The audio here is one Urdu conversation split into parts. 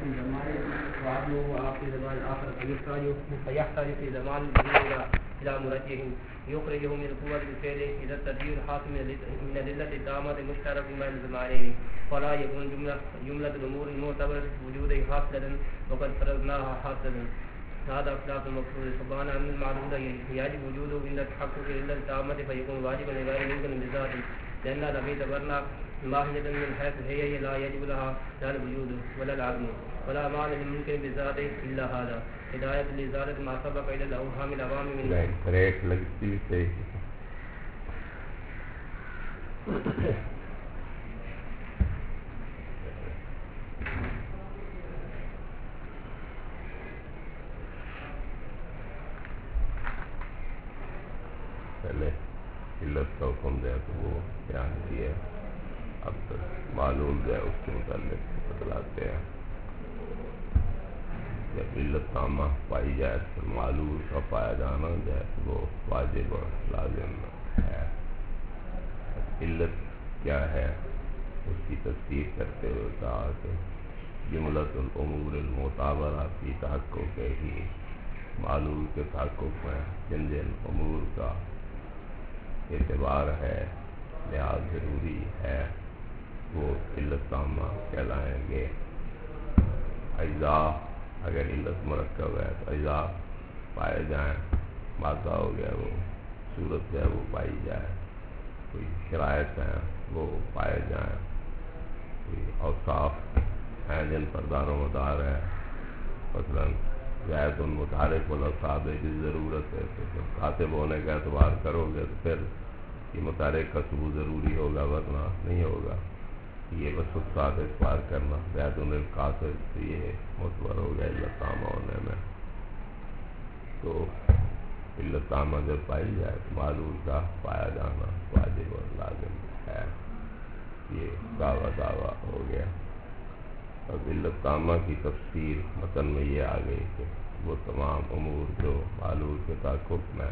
في زمان وعدمه في زمان آخر فيحتاج في زمان إلى مرجح يخرجه من القوة بالفعل إذا التدبير حاصل من العلة التامة مشترك بين الزمانين فلا يكون جملة الأمور المعتبرة وجوده حاصلا وقد فرضناها حاصلا. هذا خلاف المقصود سبحانه أن المعدود يجب وجوده عند تحقق العلة التامة فيكون واجبا لغير ممكن بذاته لأن لم يتبرنا ماهية من حيث هي لا يجب لها لا الوجود ولا العدم ولا معنى للممكن بذاته إلا هذا هداية لإزالة ما سبق إلى الأوهام العوام من پہلے علت کا حکم دے تو وہ بیان کیا، اب معلوم جو ہے اس کے متعلق بتلاتے ہیں. جب علت تامہ پائی جائے تو معلوم کا پایا جانا جو ہے تو وہ واجب اور لازم ہے. علت کیا ہے اس کی تفسیر کرتے ہوئے کہا کہ جملۃ الامور المعتبرہ فی تحقق ہی، معلوم کے تحقق میں جن جن امور کا اعتبار ہے، لحاظ ضروری ہے، وہ علت تامہ کہلائیں گے. اجزاء اگر علت مرکب ہے تو اجزاء پائے جائیں، مادہ ہو گیا وہ صورت ہے وہ پائی جائے، کوئی شرائط ہیں وہ پائے جائیں، کوئی اوصاف ہیں جن پر دار و مدار ہے، مثلاً زید المتحرک والاوصاف جس ضرورت ہے تو کاتب ہونے کا اعتبار کرو گے تو پھر یہ متحرک کا ثبوت ضروری ہوگا ورنہ نہیں ہوگا. یہ وصف ساتھ اعتبار کرنا زید القاتب تو یہ معتبر ہو گیا علت تامہ ہونے میں. تو علت تامہ جب پائی جائے تو معلول کا پایا جانا واجب اور لازم ہے. یہ دعویٰ ہو گیا. اب علت تامہ کی تفسیر متن میں یہ آ گئی کہ وہ تمام امور جو معلول کے تحقق میں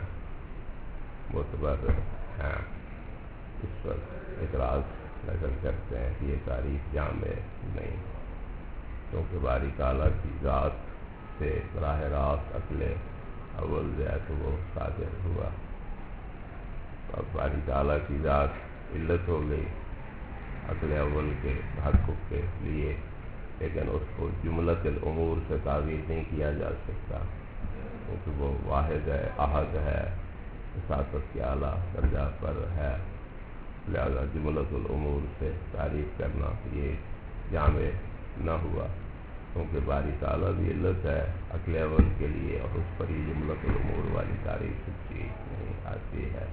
معتبر ہیں اس پر اعتراض نقل کرتے ہیں کہ یہ تعریف جامع نہیں، کیونکہ باری تعالیٰ کی ذات سے براہ راست عقل اول جو ہے تو وہ صادر ہوا. اب باری تعالیٰ کی ذات علت ہو گئی عقل اول کے تحقق کے لیے، لیکن اس کو جملۃ الامور سے تعبیر نہیں کیا جا سکتا کیونکہ وہ واحد ہے، احد ہے، وساطت کے اعلیٰ درجہ پر ہے. لہذا جملۃ الامور سے تعریف کرنا یہ جامع نہ ہوا، کیونکہ باری تعالیٰ بھی علت ہے عقل اول کے لیے اور اس پر ہی جملۃ الامور والی تعریف سچی نہیں آتی ہے.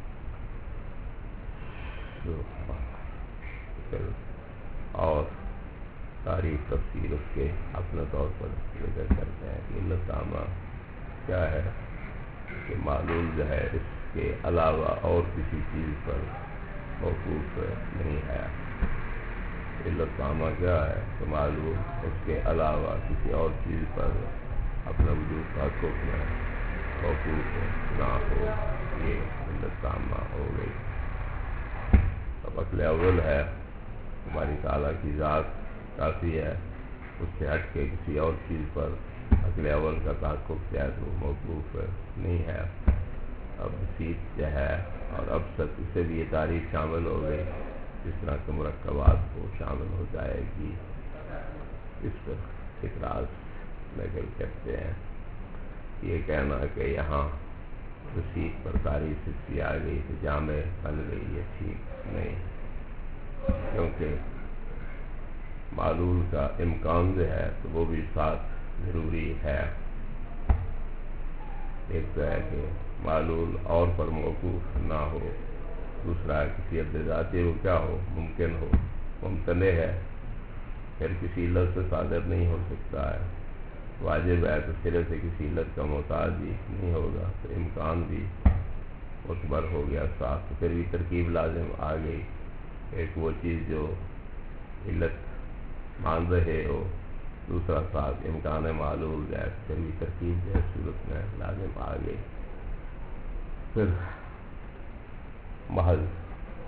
اور تاریخ تفسیر اس کے اپنے طور پر ذکر کرتے ہیں کہ علت تامہ کیا ہے کہ معلول جو ہے اس کے علاوہ اور کسی چیز پر موقوف نہیں ہے. علت تامہ کیا ہے کہ معلول اس کے علاوہ کسی اور چیز پر اپنے وجود تحقق میں موقوف نہ ہو. یہ علت تامہ ہو گئی. اب عقل اول ہے، ہماری تعالیٰ کی ذات کافی ہے، اس سے ہٹ کے کسی اور چیز پر عقل اول کا تحقق کیا تو موقوف نہیں ہے. اب بسیط جو ہے اور اب سب اسے بھی یہ تعریف شامل ہو گئی جس طرح کے مرکبات کو شامل ہو جائے گی. اس پر اعتراض نقل کرتے ہیں. یہ کہنا کہ یہاں بسیط پر تعریف سچی آ گئی تو جامع بن گئی، یہ ٹھیک نہیں، کیونکہ معلول کا امکان جو ہے تو وہ بھی ساتھ ضروری ہے. ایک تو ہے کہ معلول اور پر موقوف نہ ہو، دوسرا کسی حد ذاتی وہ کیا ہو، ممکن ہو، ممتنع ہے، پھر کسی علت سے صادر نہیں ہو سکتا ہے. واجب ہے تو سرے سے کسی علت کا محتاج بھی نہیں ہوگا، تو امکان بھی معتبر ہو گیا ساتھ. تو پھر بھی ترکیب لازم آ گئی، ایک وہ چیز جو علت مان رہے ہو، دوسرا ساتھ امکان معلول ہے، پھر بھی ترکیب جو ہے صورت میں لازم آ گئی. پھر محض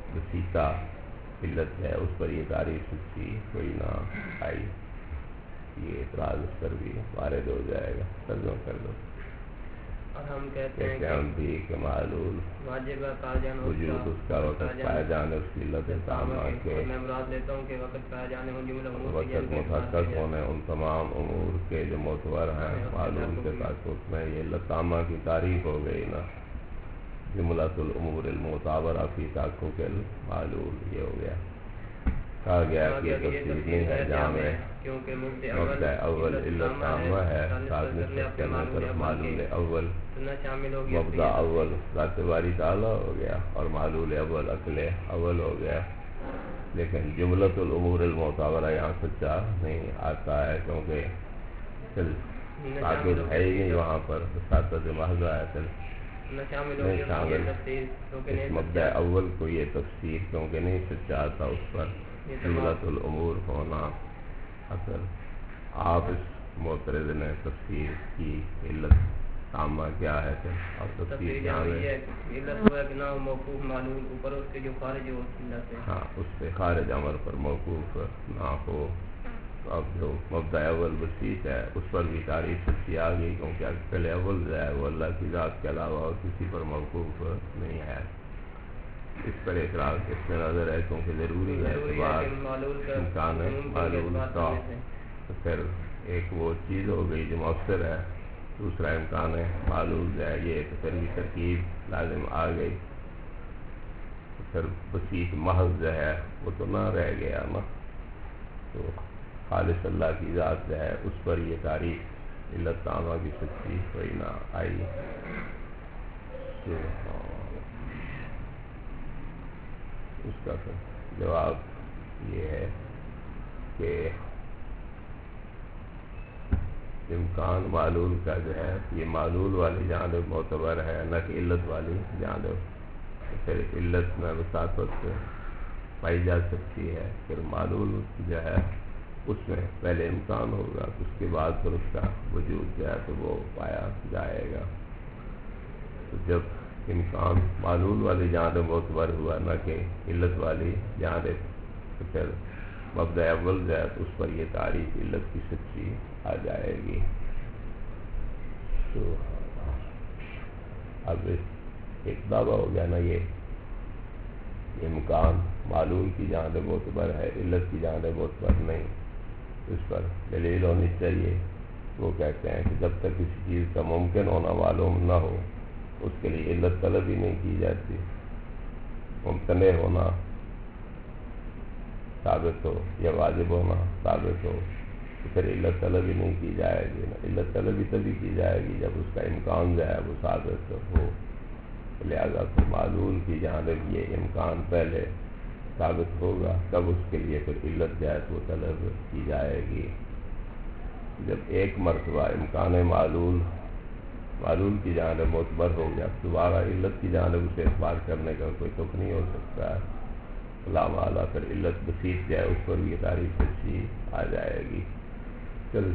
بسیطہ علت ہے اس پر یہ تعریف سچی کوئی نہ آئی. یہ اعتراض اس پر بھی وارد ہو جائے گا. ترجمہ کر دو. اور ہم کہتے ہیں ہم بھی کہ معلول واجب تعین وجود اس کا وقت پایا جانے اس کی علت تامہ کے میں مراد لیتا ہوں کہ وقت پایا جانے ہوں جملہ امور وقت محقق ہونے ان تمام امور کے جو معتبر ہیں معلول کے تعلق میں یہ علت تامہ کی تعریف ہو گئی نا. جملۃ الامور المعتبرہ فی تحقق المعلول یہ ہو گیا. کہا گیا کہ یہ تفصیل نہیں ہے جامع کیونکہ مبدأ اول علت تامہ ہے ساتھ نسبت کرنے پر معلول اول شامل ہو گیا. مبدأ اول ذات باری تعالیٰ ہو گیا اور معلول اول عقل اول ہو گیا. لیکن جملۃ الامور المعتبرہ یہاں سچا نہیں آتا ہے کیونکہ تعقل ہے ہی نہیں وہاں پر ساتھ محض آیت نہیں شامل. اس مبدأ اول کو یہ تفسیر کیونکہ نہیں سچا آتا اس پر جملۃ الامور ہونا اصل. آپ اس معترض نے تفسیر کی علت تامہ کیا ہے اور تفسیر موقوف معلوم اوپر اس کے جو خارج ہو ہاں اس سے خارج امر پر موقوف نہ ہو. اب جو مبدأ اول بسیط ہے اس پر بھی تعریف سچی آ گئی کیونکہ عقل اول جو ہے وہ اللہ کی ذات کے علاوہ اور کسی پر موقوف نہیں ہے. اس پر اعتراض اس میں نظر ہے کیونکہ ضروری ہے امکان معلول کا. پھر ایک وہ چیز ہو گئی جو مؤثر ہے. دوسرا امکان معلول جو ہے یہ تو پھر بھی ترکیب لازم آ گئی. پھر بسیط محض جو ہے وہ تو نہ رہ گیا نا. تو خالص اللہ کی ذات جو ہے اس پر یہ تعریف علت تامہ کی سچی کوئی نہ آئی. اس کا جواب یہ ہے کہ امکان معلول کا جو ہے یہ معلول والی جانب معتبر ہے نہ کہ علت والی جانب. پھر علت میں وساطت پائی جا سکتی ہے. پھر معلول جو ہے اس میں پہلے امکان ہوگا اس کے بعد پھر اس کا وجود جو ہے تو وہ پایا جائے گا. تو جب امکان معلول والی جانب معتبر ہوا نہ کہ علت والی جانب تو پھر مبدأ اول جو ہے اس پر یہ تعریف علت کی سچی آ جائے گی. تو اب ایک دعویٰ ہو گیا نا یہ امکان معلول کی جانب معتبر ہے علت کی جانب معتبر نہیں. اس پر دلیل ہونی چاہیے. وہ کہتے ہیں کہ جب تک کسی چیز کا ممکن ہونا معلوم نہ ہو اس کے لیے علت طلب ہی نہیں کی جاتی. ممتنع ہونا ثابت ہو یا واجب ہونا ثابت ہو تو پھر علت طلب ہی نہیں کی جائے گی. علت طلب ہی تبھی کی جائے گی جب اس کا امکان جو ہے وہ ثابت ہو. لہذا پھر معلول کی جانب یہ امکان پہلے ثابت ہوگا تب اس کے لیے پھر علت جو ہے وہ طلب کی جائے گی. جب ایک مرتبہ امکان معلول کی جانب معتبر ہو گیا دوبارہ علت کی جانب اسے اعتبار کرنے کا کوئی تک نہیں ہو سکتا ہے. علامہ اعلیٰ پھر علت بسیط جائے اس پر یہ تعریف سچی آ جائے گی. چل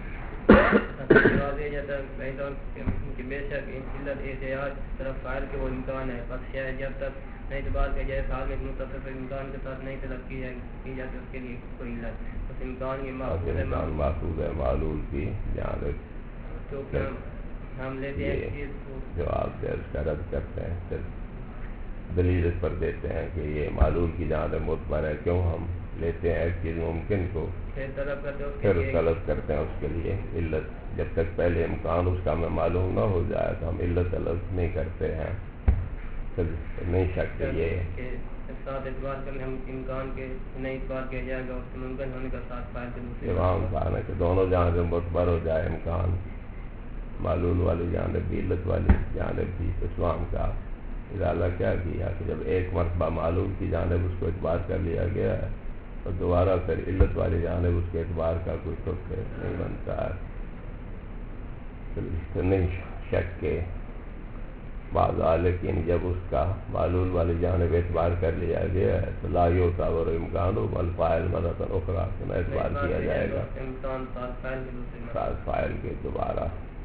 بے شک علت احتیاط طرف فائل کے وہ امکان ہے. بس شاید جب تک نہیں تو بات کہ جائے حال میں متصف امکان کے ساتھ نہیں طلب کی جاتی اس کے لیے کوئی علت. بس امکان یہ محفوظ ہے معلول کی جانب. تو ہم لیتے ہیں چیز کو جو آپ درج کا رد کرتے ہیں پھر دلیل اس پر دیتے ہیں کہ یہ معلول کی جانب معتبر ہے. کیوں ہم لیتے ہیں ایک چیز ممکن کو پھر طلب کرتے ہیں اس کے لیے علت. جب تک پہلے امکان اس کا ہمیں معلوم نہ ہو جائے تو ہم علت طلب نہیں کرتے ہیں. پھر نہیں شک یہ ساتھ اعتبار کرنے ہم امکان کے نہیں اعتبار کیا جائے گا اس کے ممکن ہونے کا ساتھ فائل کے امکان ہے کہ دونوں جانب معتبر ہو جائے. امکان معلول والی جانب بھی علت والی جانب بھی. اسلام کا ادارہ کیا کیا کہ جب ایک مرتبہ معلول کی جانب اس کو اعتبار کر لیا گیا ہے اور دوبارہ پھر علت والی جانب اس کے اعتبار کا کوئی تک نہیں بنتا ہے. تو نہیں شک کے بعض لیکن جب اس کا معلول والی جانب اعتبار کر لیا گیا ہے تو لا یعتبر امکان و بل فاعل مرۃ اخری تو اعتبار کیا جائے گا ساتھ فاعل کے دوبارہ.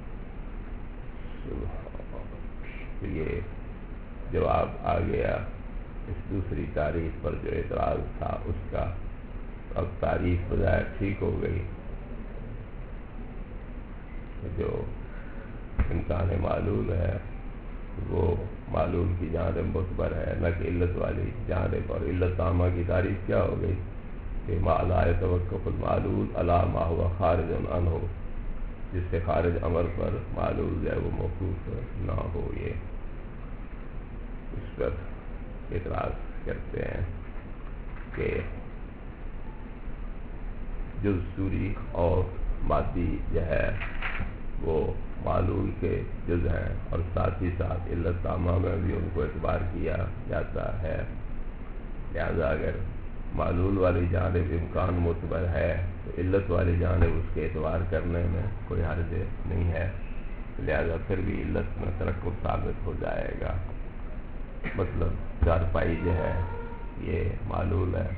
یہ جواب آ گیا اس دوسری تعریف پر جو اعتراض تھا اس کا. اب تعریف بظاہر ٹھیک ہو گئی جو امکان معلول ہے وہ معلول کی جانب معتبر ہے، نہ کہ علت والی جانب. اور علت عامہ کی تعریف کیا ہو گئی کہ ما لا يتوقف المعلول علی ما هو خارج عنہ، جس سے خارج امر پر معلول جو ہے وہ موقوف نہ ہو. یہ اس پر اعتراض کرتے ہیں کہ جز سوری اور مادی جو ہے وہ معلول کے جز ہیں، اور ساتھ ہی ساتھ علت تامہ میں بھی ان کو اعتبار کیا جاتا ہے. لہذا اگر معلول والی جانب امکان معتبر ہے تو علت والی جانب اس کے اعتبار کرنے میں کوئی حرج نہیں ہے، لہذا پھر بھی علت میں ترقب ثابت ہو جائے گا. مطلب چارپائی جو ہے یہ معلول ہے،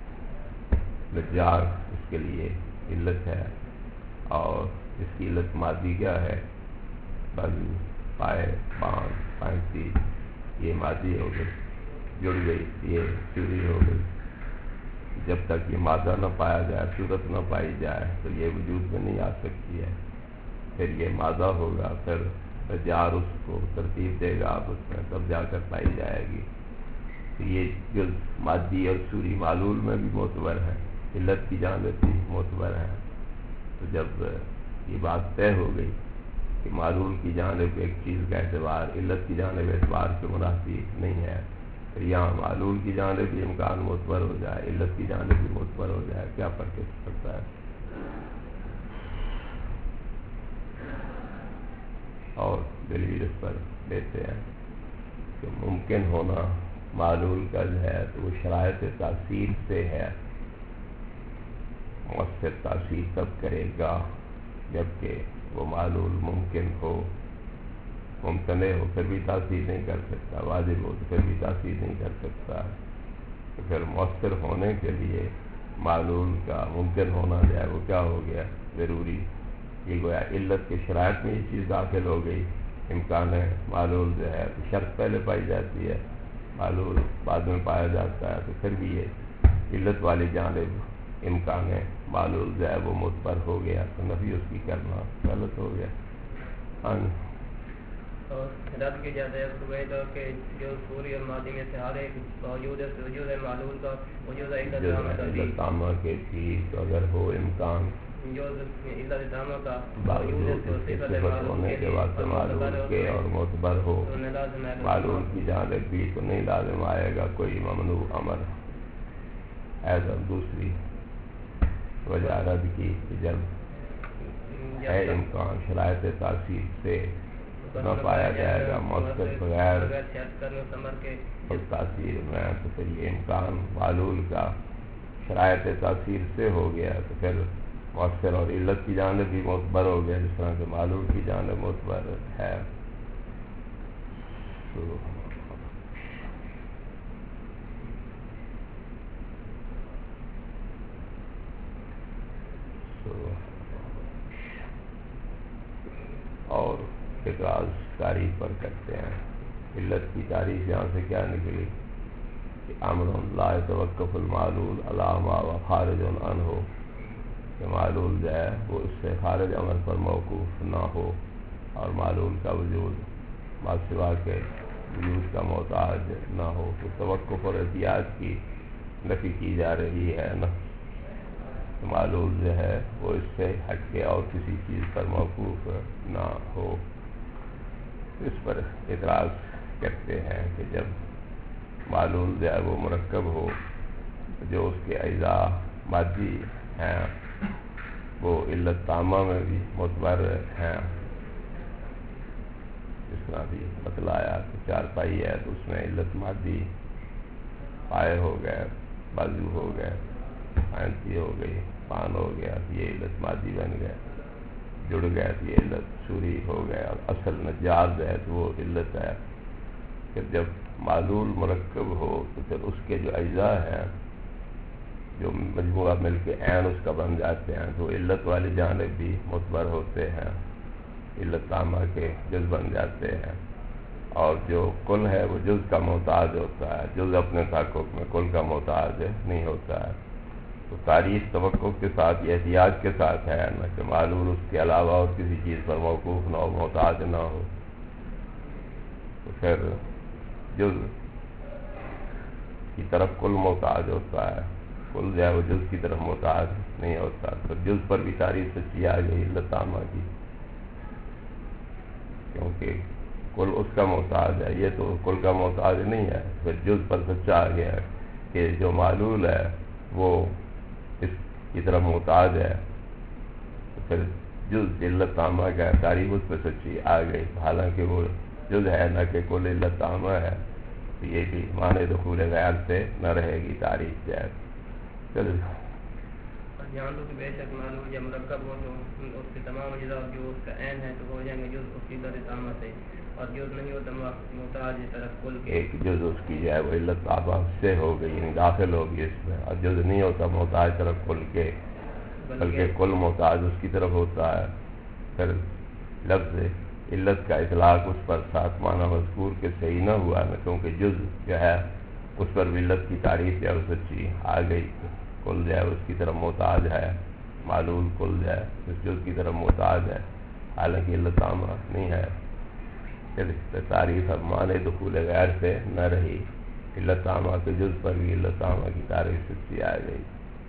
نجار اس کے لیے علت ہے، اور اس کی علت مادی کیا ہے؟ بازو، پائے، باندھ، پینسی، یہ مادی ہو گئی، جڑ گئی، یہ چوری ہو گئی. جب تک یہ مادہ نہ پایا جائے، صورت نہ پائی جائے تو یہ وجود میں نہیں آ سکتی ہے. پھر یہ مادہ ہوگا، پھر نجار اس کو ترتیب دے گا آپس میں، تب جا کر پائی جائے گی. تو یہ جز مادی اور صوری معلول میں بھی معتبر ہے، علت کی جانب بھی معتبر ہے. تو جب یہ بات طے ہو گئی کہ معلول کی جانب ایک چیز کا اعتبار علت کی جانب اعتبار کے منافی نہیں ہے، تو یہاں معلول کی جانب بھی امکان معتبر ہو جائے، علت کی جانب بھی معتبر ہو جائے، کیا فرق پڑتا ہے؟ اور دلیل اس پر دیتے ہیں کہ ممکن ہونا معلول کا جو ہے تو وہ شرائط تاثیر سے ہے. مؤثر تاثیر تب کرے گا جبکہ وہ معلول ممکن ہو. ممتنع ہو پھر بھی تاثیر نہیں کر سکتا، واجب ہو تو پھر بھی تاثیر نہیں کر سکتا. تو پھر مؤثر ہونے کے لیے معلول کا ممکن ہونا جو ہے وہ کیا ہو گیا؟ ضروری. یہ گویا علت کے شرائط میں یہ چیز داخل ہو گئی. امکان ہے معلول جو ہے تو شرط پہلے پائی جاتی ہے، معلول بعد میں پایا جاتا ہے، تو پھر بھی یہ علت والی جانب امکان ہے معلول جو ہے وہ معتبر ہو گیا، تو نفی اس کی کرنا غلط ہو گیا. اور رد کی جاتا ہے کہ جو سوری اور مادی میں سے ہر ایک وجود ہے معلول کا وجود ہے علت تامہ کے بھی تو اگر ہو امکان جو علت تامہ کا صفت ہونے کے واسطے معلول کے اور معتبر ہو، معلول کی جانب بھی تو نہیں لازم آئے گا کوئی ممنوع امر. ایسا دوسری وجہ رد کی کہ جب ہے امکان شرائط تاثیر سے نہ پایا جائے گا مؤثر بغیر تاثیر میں، تو پھر یہ امکان معلول کا شرائط تاثیر سے ہو گیا، تو پھر مؤثر اور علت کی جانب بھی معتبر ہو گیا جس طرح کہ معلول کی جانب معتبر ہے. اور اعتراض تعریف پر کرتے ہیں. علت کی تعریف یہاں سے کیا نکلی کہ امر لا يتوقف المعلول علی ما هو خارج عنہ، کہ معلول جو ہے وہ اس سے خارج امر پر موقوف نہ ہو، اور معلول کا وجود ما سوا کے وجود کا محتاج نہ ہو. تو توقف اور احتیاط کی نفی کی جا رہی ہے نا، معلول جو ہے وہ اس سے ہٹ کے اور کسی چیز پر موقوف نہ ہو. اس پر اعتراض کرتے ہیں کہ جب معلول جو ہے وہ مرکب ہو، جو اس کے اجزاء مادی ہیں وہ علت تامہ میں بھی معتبر ہیں. اس طرح بھی بتلایا کہ چارپائی ہے تو اس میں علت مادی پائے ہو گئے، بازو ہو گئے، پینسی ہو گئی، پان ہو گیا، یہ علت مادی بن گئے. جڑ گئے تو یہ علت سوری ہو گئے، اور اصل نجاز ہے تو وہ علت ہے. پھر جب معلول مرکب ہو تو پھر اس کے جو اجزاء ہیں جو مجموعہ مل کے عین اس کا بن جاتے ہیں، تو علت والی جانب بھی معتبر ہوتے ہیں، علت تامہ کے جز بن جاتے ہیں. اور جو کل ہے وہ جز کا محتاج ہوتا ہے، جز اپنے تحقق میں کل کا محتاج نہیں ہوتا ہے. تو تعریف توقف کے ساتھ یا احتیاط کے ساتھ ہے، نہ کہ معلول اس کے علاوہ اور کسی چیز پر موقوف نہ ہو، محتاج نہ ہو. تو پھر جز کی طرف کل محتاج ہوتا ہے، کل جو ہے وہ جز کی طرف محتاج نہیں ہوتا. تو جز پر بھی تعریف سچی آ گئی علت عامہ کی، کیونکہ کل اس کا محتاج ہے، یہ تو کل کا محتاج نہیں ہے. پھر جز پر سچا آ گیا کہ جو معلول ہے وہ اس کی طرف محتاج ہے. تو پھر جز علت عامہ کا تعریف اس پہ سچی آ گئی، حالانکہ وہ جز ہے نہ کہ کل علت عامہ ہے. تو یہ بھی معنی دخول غیر سے نہ رہے گی تعریف جائز. چلو جان لو کہ بے شک معلول یا مرکب ہو تو اس کے تمام اجزاء جو اس کا عین ہے تو ہو جائیں گے جز اس کی علت عامہ سے، اور جز نہیں ہوتا محتاج طرف کل کے. ایک جز اس کی جو ہے وہ علت عامہ سے ہو گئی، یعنی داخل ہوگی اس میں، اور جز نہیں ہوتا محتاج طرف کل کے، بلکہ کل محتاج اس کی طرف ہوتا ہے. پھر لفظ علت کا اطلاق اس پر ساتھ معنی مذکور کے صحیح نہ ہوا ہے، کیونکہ جز جو ہے اس پر بھی علت کی تعریف جو ہے سچی آ گئی. کل جو ہے اس کی طرف محتاج ہے، معلول کل جو ہے اس جز کی طرف محتاج ہے، حالانکہ علت عامہ نہیں ہے. پھر تعریف اب معنی دخول غیر سے نہ رہی، علت عامہ کے جز پر بھی علت عامہ کی تعریف سچی آ گئی.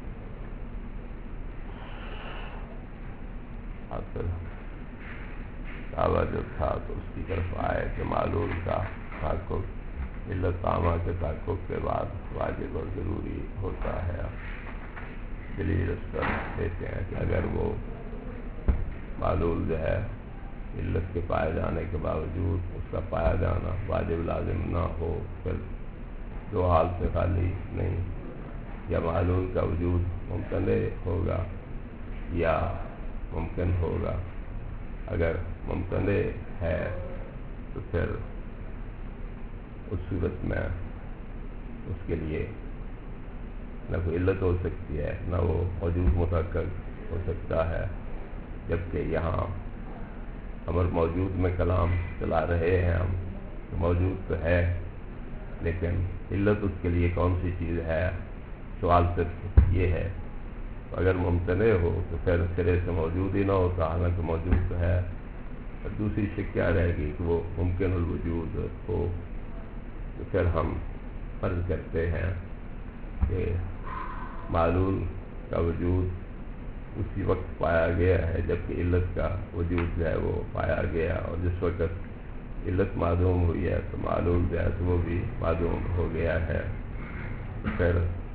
دعویٰ جو تھا تو اس کی طرف آئے کہ معلول کا تحقق علت عامہ کے تحقق کے بعد واجب اور ضروری ہوتا ہے. دلیل اس پر دیتے ہیں کہ اگر وہ معلول جو ہے علت کے پائے جانے کے باوجود اس کا پایا جانا واجب لازم نہ ہو، پھر دو حال سے خالی نہیں، یا معلول کا وجود ممتنع ہوگا یا ممکن ہوگا. اگر ممتنع ہے تو پھر اس صورت میں اس کے لیے نہ کوئی علت ہو سکتی ہے، نہ وہ موجود متحقق ہو سکتا ہے. جبکہ یہاں امر موجود میں کلام چلا رہے ہیں ہم، تو موجود تو ہے لیکن علت اس کے لیے کون سی چیز ہے، سوال صرف یہ ہے. اگر ممتنع ہو تو پھر سرے سے موجود ہی نہ ہوتا، حالانکہ موجود تو ہے. اور دوسری شک کیا رہے گی کہ وہ ممکن الوجود ہو. تو پھر ہم فرض کرتے ہیں کہ معلول کا وجود اسی وقت پایا گیا ہے جبکہ علت کا وجود جو ہے وہ پایا گیا، اور جس وقت علت معدوم ہوئی ہے تو معلول جو ہے تو وہ بھی معدوم ہو گیا ہے. پھر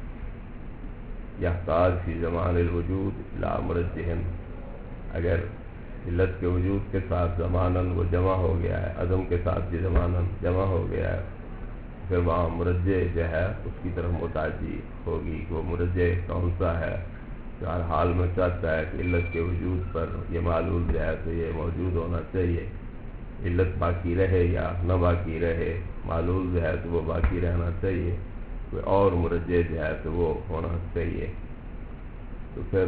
یحتاج فی زمان الوجود الی مرجح، اگر علت کے وجود کے ساتھ زماناً وہ جمع ہو گیا ہے، عدم کے ساتھ بھی زماناً جمع ہو گیا ہے، پھر وہاں مرجح جو ہے اس کی طرف متوجہ ہوگی کہ وہ مرجح کون سا ہے، جو ہر حال میں چاہتا ہے کہ علت کے وجود پر یہ معلول جو ہے تو یہ موجود ہونا چاہیے، علت باقی رہے یا نہ باقی رہے، معلول جو ہے تو وہ باقی رہنا چاہیے، کوئی اور مرجح جو ہے تو وہ ہونا چاہیے. تو پھر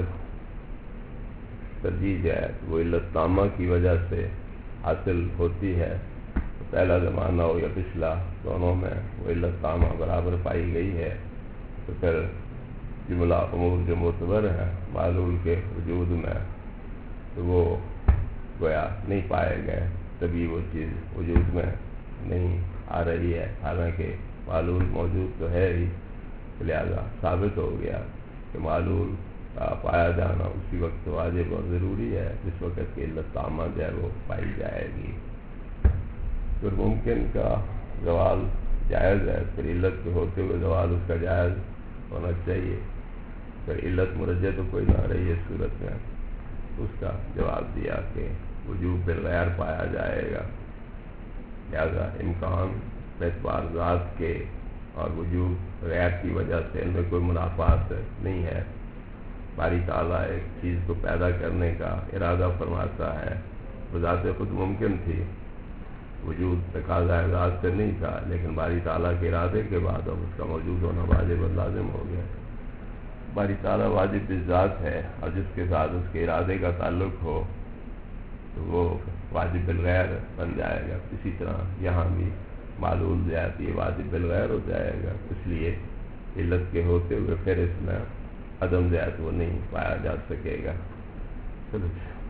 ترجیح جو ہے وہ علت تامہ کی وجہ سے حاصل ہوتی ہے. تو پہلا زمانہ ہو یا پچھلا، دونوں میں وہ علت تامہ برابر پائی گئی ہے. تو پھر جملہ امور جو معتبر ہیں معلول کے وجود میں تو وہ گویا نہیں پائے گئے، تبھی وہ چیز وجود میں نہیں آ رہی ہے، حالانکہ معلول موجود تو ہے ہی. لہذا ثابت ہو گیا کہ معلول کا پایا جانا اسی وقت واجب اور ضروری ہے جس وقت کی علت تامہ جو ہے وہ پائی جائے گی. پھر ممکن کا زوال جائز ہے، پھر علت کے ہوتے ہوئے زوال اس کا جائز ہونا چاہیے. پھر علت مرجح تو کوئی نہ رہی اس صورت میں، اس کا جواب دیا کہ وجوب بالغیر پایا جائے گا. لہذا امکان اعتبار ذات کے اور وجود غیر کی وجہ سے ان میں کوئی منافات نہیں ہے. باری تعالیٰ ایک چیز کو پیدا کرنے کا ارادہ فرماتا ہے، بذات خود ممکن تھی، وجود تقاضا ذات سے نہیں تھا، لیکن باری تعالیٰ کے ارادے کے بعد اب اس کا موجود ہونا واجب اور لازم ہو گیا. باری تعالیٰ واجب بالذات ہے، اور جس کے ساتھ اس کے ارادے کا تعلق ہو تو وہ واجب بالغیر بن جائے گا. اسی طرح یہاں بھی معلول جو ہے یہ واجب بالغیر ہو جائے گا. اس لیے علت کے ہوتے ہوئے پھر اس میں عدم جو ہے تو وہ نہیں پایا جا سکے گا. چلو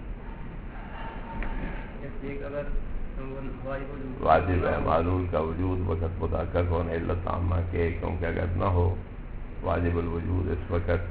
واجب ہے معلول کا وجود وقت متحقق ہونے علت عامہ کے، کیونکہ اگر نہ ہو واجب الوجود اس وقت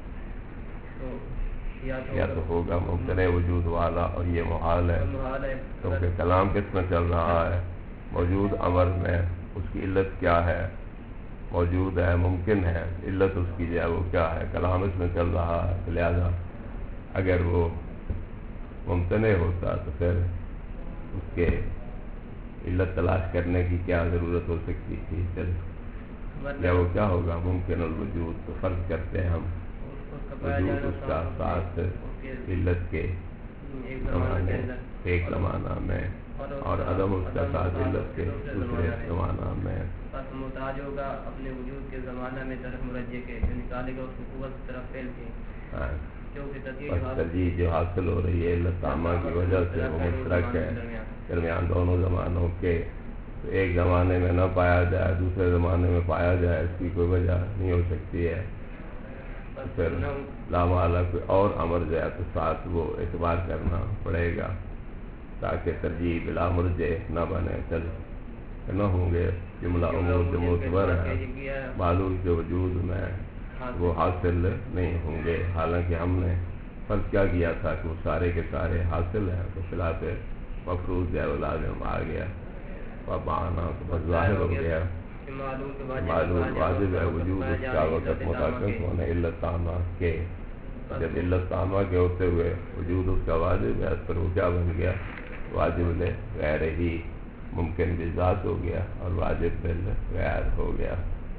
یا تو ہوگا ممتنع وجود والا، اور یہ محال ہے کیونکہ کلام کس میں چل رہا ہے؟ موجود امر میں اس کی علت کیا ہے؟ موجود ہے، ممکن ہے، علت اس کی جو ہے وہ کیا ہے؟ کلام اس میں چل رہا ہے. لہذا اگر وہ ممتنع ہوتا تو پھر اس کے علت تلاش کرنے کی کیا ضرورت ہو سکتی تھی؟ یا وہ کیا ہوگا؟ ممکن الوجود. تو فرض کرتے ہیں ہم وجود اس کا ساتھ علت کے زمانے ایک زمانہ میں، اور عدم اس کا ساتھ علت کے دوسرے زمانہ میں. محتاج ہوگا اپنے وجود کے زمانہ میں طرف مرجع کے جو نکالے گا اس کو قوت طرف پھیل کے. ترجیح جو حاصل ہو رہی ہے علت عامہ کی وجہ سے وہ مشترک ہے درمیان دونوں زمانوں کے. تو ایک زمانے میں نہ پایا جائے دوسرے زمانے میں پایا جائے، اس کی کوئی وجہ نہیں ہو سکتی ہے. پھر لامحالہ کوئی اور امر جو ہے تو ساتھ وہ اعتبار کرنا پڑے گا تاکہ ترجیح بلا مرجع نہ بنے. چل نہ ہوں گے جملہ امور جو معتبر ہے معلول کے وجود میں وہ حاصل نہیں ہوں گے. حالانکہ ہم نے فرض کیا کیا تھا کہ وہ سارے کے سارے حاصل ہیں، تو خلاف مفروض جو ہے وہ لازم آ گیا، اب آنا تو بس ظاہر ہو گیا. معلوم واجب ہے وجود اس کا وقت متحقق ہونے علت عامہ کے. جب علت عامہ کے ہوتے ہوئے وجود اس کا واجب ہے، پھر وہ کیا بن گیا؟ واجب غیر ہی ممکن بذات ہو گیا اور واجب بالغیر ہو گیا.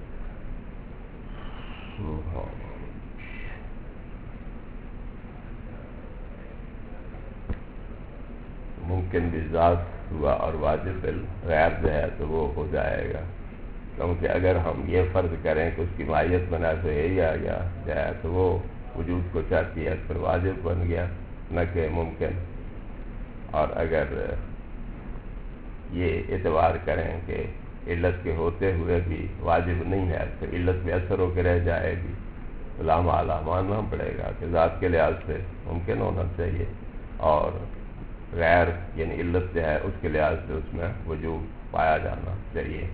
ممکن بذات ہوا اور واجب بالغیر جو ہے تو وہ ہو جائے گا. کیونکہ اگر ہم یہ فرض کریں کہ اس کی ماہیت بنا تو یہی آ گیا جائے تو وہ وجود کو چاہتی ہے، پھر واجب بن گیا نہ کہ ممکن. اور اگر یہ اعتبار کریں کہ علت کے ہوتے ہوئے بھی واجب نہیں ہے، پھر علت میں اثر ہو کے رہ جائے گی، تو لامحالہ ماننا پڑے گا کہ ذات کے لحاظ سے ممکن ہونا چاہیے، اور غیر یعنی علت جو ہے اس کے لحاظ سے اس میں وجود پایا جانا چاہیے.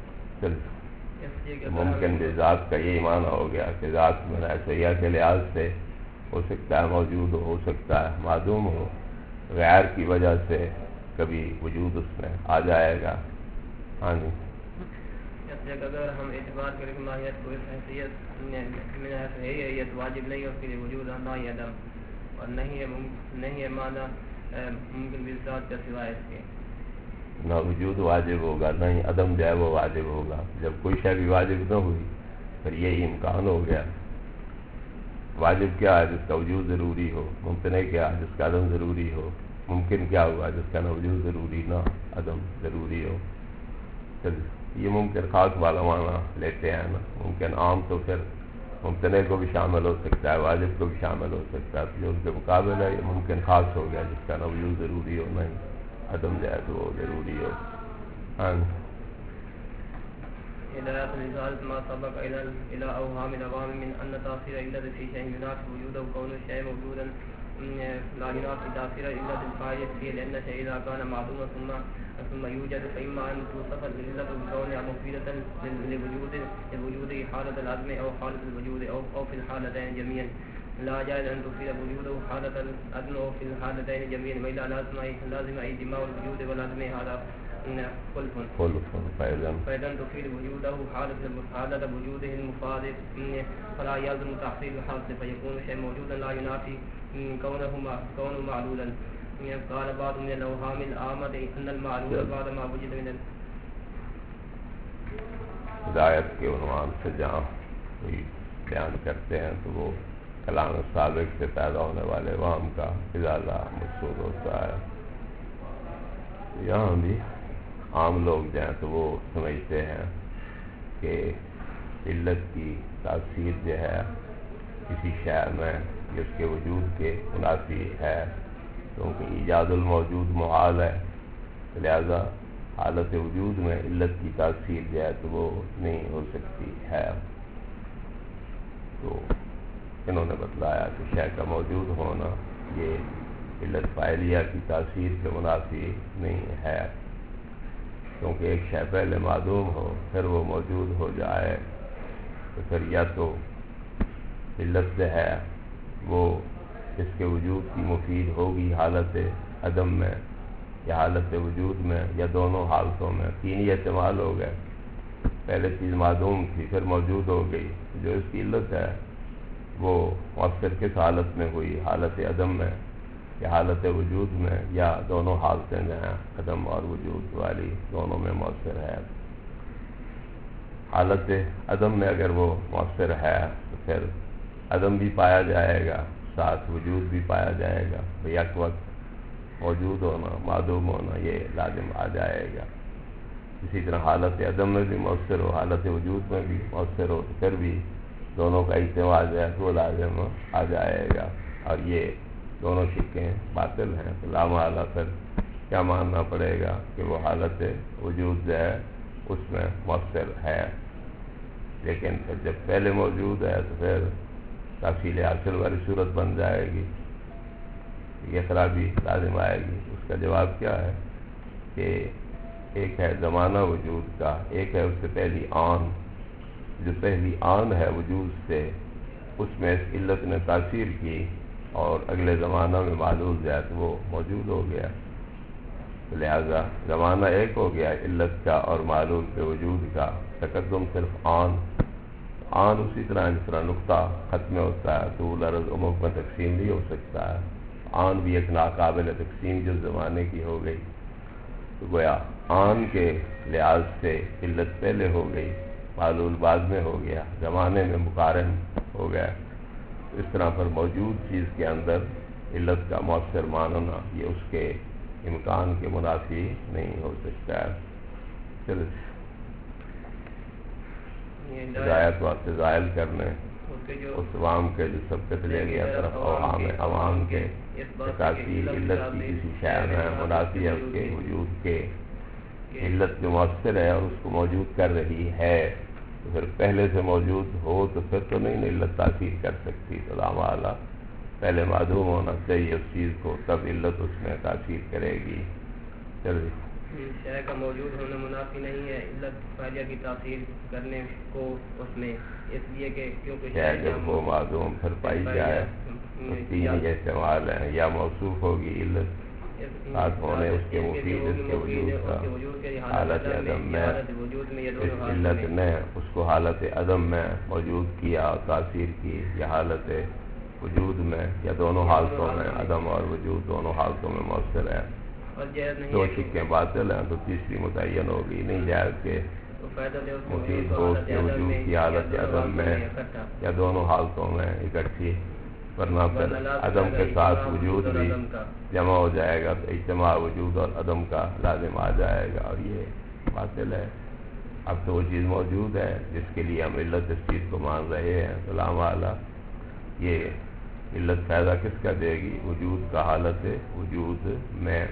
ممکن بھی ذات کا یہ معنی ہو گیا کہ ذات میں ایسا کے لحاظ سے ہو سکتا ہے موجود ہو سکتا ہے معدوم ہو، غیر کی وجہ سے کبھی وجود اس میں آ جائے گا. ہاں جی، اگر ہم اعتبار کریں کہ ماہیت کو اس حیثیت واجب نہیں ہے، اس کے لیے وجود نہ ہی عدم، اور نہیں ہے معنی ممکن بھی ذات کا سوائے اس کے. نہ وجود واجب ہوگا نہ ہی عدم جو ہے وہ واجب ہوگا. جب کوئی شے بھی واجب نہ ہوئی پھر یہی امکان ہو گیا. واجب کیا ہے؟ جس کا وجود ضروری ہو. ممتنع کیا ہے؟ جس کا عدم ضروری ہو. ممکن کیا ہوا؟ جس کا نہ وجود ضروری نہ عدم ضروری ہو. یہ ممکن خاص والا معنی لیتے ہیں نا. ممکن عام تو پھر ممتنع کو بھی شامل ہو سکتا ہے، واجب کو بھی شامل ہو سکتا ہے. جو اس کے مقابل ہے یہ ممکن خاص ہو گیا جس کا نہ وجود ضروری ہو نہ ہی عدم جو ہے تو وہ ضروری ہو. ہاں ہدایت رسالت ما سبق الى اوهام العوام من ان تاثیر علت في شيء ينافي وجوده وكون الشيء موجودا لا ينافي تاثیر علت الفاعل فيه، لان الشيء اذا كان معدوما ثم يوجد فإما أن توصف العلة بكونها مفيدة لوجوده حالة العدم أو حالة الوجود أو في الحالتين جميعا. لا جائز أن تفيد وجوده حالة العدم أو في الحالتين جميعا، وإلا لازم اجتماع الوجود والعدم هذا خلف فإذا تفيد وجوده حالة وجوده المفاد فلا يلزم تحصيل الحاصل، فيكون شيء موجودا لا ينافي كونه معلولا. قال بعض من الأوهام العامة أن المعلول بعد ما وجد من ہدایت کے عنوان سے جہاں بیان کرتے ہیں تو وہ کلام سابق سے پیدا ہونے والے وہم کا ازالہ مقصود ہوتا ہے. یہاں بھی عام لوگ جو ہیں تو وہ سمجھتے ہیں کہ علت کی تاثیر جو ہے کسی شے میں جس کے وجود کے منافی ہے، کیونکہ ایجاد الموجود محال ہے، لہذا حالت وجود میں علت کی تاثیر جو ہے تو وہ نہیں ہو سکتی ہے. تو انہوں نے بتلایا کہ شے کا موجود ہونا یہ علت فاعلیہ کی تاثیر کے منافی نہیں ہے، کیونکہ ایک شے پہلے معدوم ہو پھر وہ موجود ہو جائے تو پھر یا تو علت جو ہے وہ اس کے وجود کی مفید ہوگی حالت عدم میں یا حالت وجود میں یا دونوں حالتوں میں۔ تین ہی احتمال ہو گئے، پہلے چیز معدوم تھی پھر موجود ہو گئی، جو اس کی علت ہے وہ مؤثر کس حالت میں ہوئی، حالت عدم میں یا حالت وجود میں یا دونوں حالتیں جو ہیں عدم اور وجود والی دونوں میں مؤثر ہے۔ حالت عدم میں اگر وہ مؤثر ہے تو پھر عدم بھی پایا جائے گا ساتھ وجود بھی پایا جائے گا، یک وقت موجود ہونا معدوم ہونا یہ لازم آ جائے گا۔ اسی طرح حالت عدم میں بھی مؤثر ہو حالت وجود میں بھی مؤثر ہو تو پھر بھی دونوں کا اجتماع جو ہے وہ لازم آ جائے گا، اور یہ دونوں شکیں باطل ہیں۔ تو لامحالہ پھر کیا ماننا پڑے گا کہ وہ حالت وجود جو ہے اس میں مؤثر ہے، لیکن پھر جب پہلے موجود ہے تو پھر تفصیل حاصل والی صورت بن جائے گی، یہ خرابی لازم آئے گی۔ اس کا جواب کیا ہے کہ ایک ہے زمانہ وجود کا، ایک ہے اس سے پہلی آن، جو پہلی آن ہے وجود سے اس میں اس علت نے تاثیر کی اور اگلے زمانہ میں معلوم جائے تو وہ موجود ہو گیا، لہذا زمانہ ایک ہو گیا علت کا اور معلوم کے وجود کا۔ تقدم صرف آن اسی طرح جس طرح نقطہ ختم ہوتا ہے تو عرض عمق میں تقسیم نہیں ہو سکتا ہے، آن بھی ایک ناقابل تقسیم جو زمانے کی ہو گئی، تو گویا آن کے لحاظ سے علت پہلے ہو گئی معلول بعد میں ہو گیا، زمانے میں مقارن ہو گیا۔ اس طرح پر موجود چیز کے اندر علت کا مؤثر ماننا یہ اس کے امکان کے منافی نہیں ہو سکتا ہے۔ چلو ہدایت واسطے زائل کرنے اس عوام کے جو سبقت لے گیا طرف عوام کے تاثیر علت کی کسی شے میں منافی ہے اس کے وجود کے، علت جو مؤثر ہے اور اس کو موجود کر رہی ہے تو پھر پہلے سے موجود ہو تو پھر تو نہیں علت تاثیر کر سکتی، تو لامحالہ پہلے معدوم ہونا چاہیے اس چیز کو تب علت اس میں تاثیر کرے گی۔ چلیے شے کا موجود ہونا منافی نہیں ہے علت فاعلیہ کی تاثیر کرنے کو اس میں، اس لیے کہ کیونکہ شے جب وہ معدوم پھر پائی جائے تو تین ہی استعمال ہیں، یا موصوف ہوگی علت ساتھ ہونے اس کے مفید اس کے وجود کا، حالت عدم میں اس علت نے اس کو حالت عدم میں موجود کیا اور تاثیر کی، یا حالت وجود میں یا دونوں حالتوں میں عدم اور وجود دونوں حالتوں میں مؤثر ہے۔ دو شکیں باطل ہیں تو تیسری متعین ہوگی، نہیں جائز کہ مفید ہو اس کے وجود کی حالت عدم میں یا دونوں حالتوں میں اکٹھی، ورنہ پھر عدم کے ساتھ وجود بھی جمع ہو جائے گا تو اجتماع وجود اور عدم کا لازم آ جائے گا، اور یہ باطل ہے۔ اب تو وہ چیز موجود ہے جس کے لیے ہم علت اس چیز کو مان رہے ہیں، تو لامحالہ یہ علت فائدہ کس کا دے گی؟ وجود کا حالت وجود میں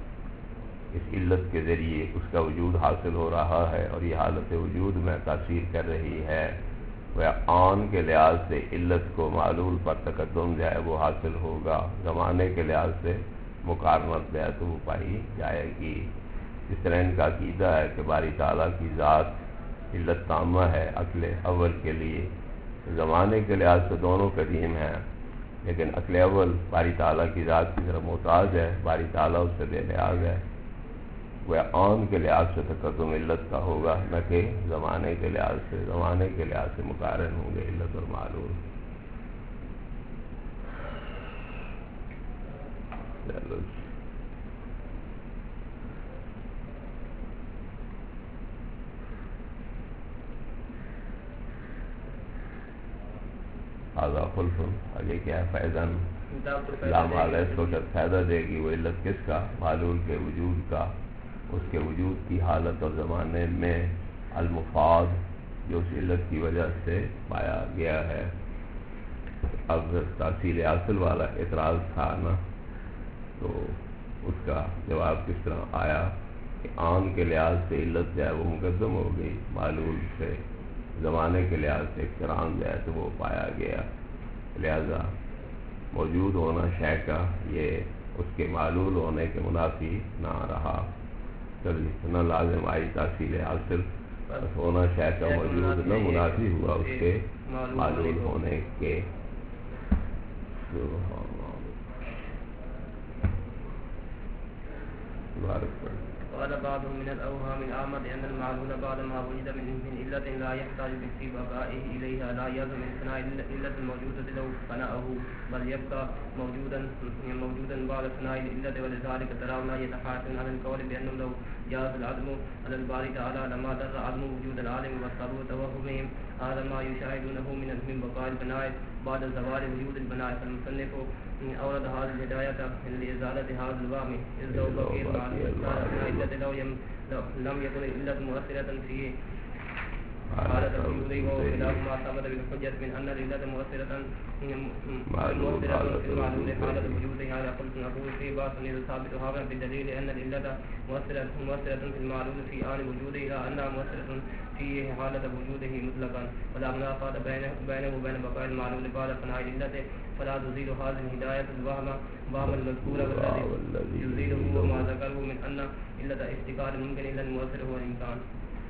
اس علت کے ذریعے اس کا وجود حاصل ہو رہا ہے اور یہ حالت وجود میں تاثیر کر رہی ہے، وہ آن کے لحاظ سے علت کو معلول پر تقدم جو ہے وہ حاصل ہوگا، زمانے کے لحاظ سے مقارنت جو ہے تو وہ پائی جائے گی۔ اس طرح ان کا عقیدہ ہے کہ باری تعالیٰ کی ذات علت تامہ ہے عقل اول کے لیے، زمانے کے لحاظ سے دونوں قدیم ہیں، لیکن عقل اول باری تعالیٰ کی ذات کی طرف محتاج ہے، باری تعالیٰ اس سے بے نیاز ہے، وہ آن کے لحاظ سے تقدم علت کا ہوگا نہ کہ زمانے کے لحاظ سے، زمانے کے لحاظ سے مقارن ہوں گے علت اور معلول۔ آگا خلفن آگے کیا ہے؟ فیضاً لامحالہ اس وقت فائدہ دے گی وہ علت کس کا؟ معلول کے وجود کا، اس کے وجود کی حالت اور زمانے میں المفاد جو اس علت کی وجہ سے پایا گیا ہے۔ اب تحصیل حاصل والا اعتراض تھا نا، تو اس کا جواب کس طرح آیا کہ آن کے لحاظ سے علت جو ہے وہ مقدم ہو گئی، معلول سے زمانے کے لحاظ سے اقتران جو ہے تو وہ پایا گیا، لہذا موجود ہونا شے کا یہ اس کے معلول ہونے کے منافی نہ رہا. نہ لازم آئی تحصیل حاصل، بس ہونا شے کا موجود نہ منافی ہوا اس کے معلول ہونے کے. قال بعضهم من الأوهام العامة أن المعلول بعد ما وجد من علة لا يحتاج في بقائه إليها لا يلزم من ثناء العلة الموجودة له فناؤه، بل يبقى موجودا بعد ثناء العلة. ولذلك تراهم يتحاكمون على القول بأنه لو جاز العدم على الباري تعالى لما در عدم وجود العالم واضطروا توهمهم. هذا ما يشاهدونه من بقاء البناء بعد زوال وجود البناء. فالمصنف أورد هذه الهداية لإزالة هذا الوهم، إذ لو بقي المعلوم لو لم يكن إلا مؤثرة فيه حالة وجوده، وهو خلاف ما ثبت بالحجة من أن العلة مؤثرة في المعلوم حالة وجوده. على قلت نقول في باس ثابت هذا بالدليل أن العلة مؤثرة في المعلوم في آن وجوده إلى أنها مؤثرة فيه حالة وجوده مطلقا، ولا منافاة بينه وبين بقاء المعلوم بعد فناء العلة. فلا تزيل هذه الهداية الوهم المذكور، والذي يزيله هو ما ذكره من أن علة افتقار ممكن إلا المؤثر هو الإمكان.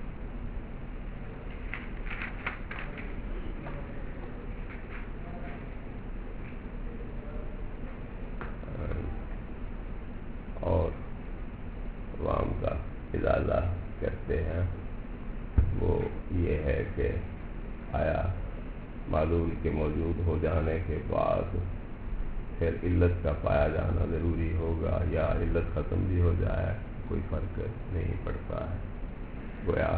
اور عوام کا ازالہ کرتے ہیں وہ یہ ہے کہ آیا معلول کے موجود ہو جانے کے بعد پھر علت کا پایا جانا ضروری ہوگا یا علت ختم بھی ہو جائے کوئی فرق نہیں پڑتا ہے. گویا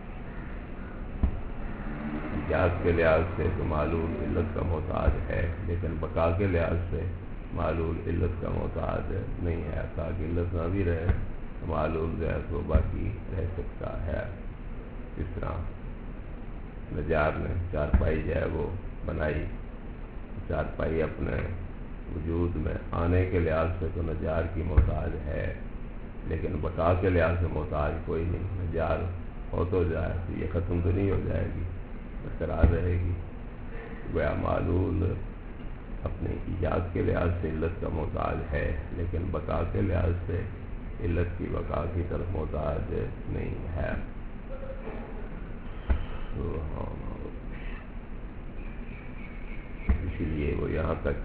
ایجاد کے لحاظ سے تو معلول علت کا محتاج ہے، لیکن بقا کے لحاظ سے معلول علت کا محتاج نہیں ہے. تاکہ علت نہ بھی رہے تو معلول جو ہے تو باقی رہ سکتا ہے. اس طرح نجار نے چارپائی جو ہے وہ بنائی، چارپائی اپنے وجود میں آنے کے لحاظ سے تو نجار کی محتاج ہے، لیکن بقا کے لحاظ سے محتاج کوئی نہیں. نجار ہو تو جائے تو یہ ختم تو نہیں ہو جائے گی، برقرار رہے گی. گویا معلول اپنے ایجاد کے لحاظ سے علت کا محتاج ہے، لیکن بقا کے لحاظ سے علت کی بقا کی طرف محتاج نہیں ہے. اسی لیے وہ یہاں تک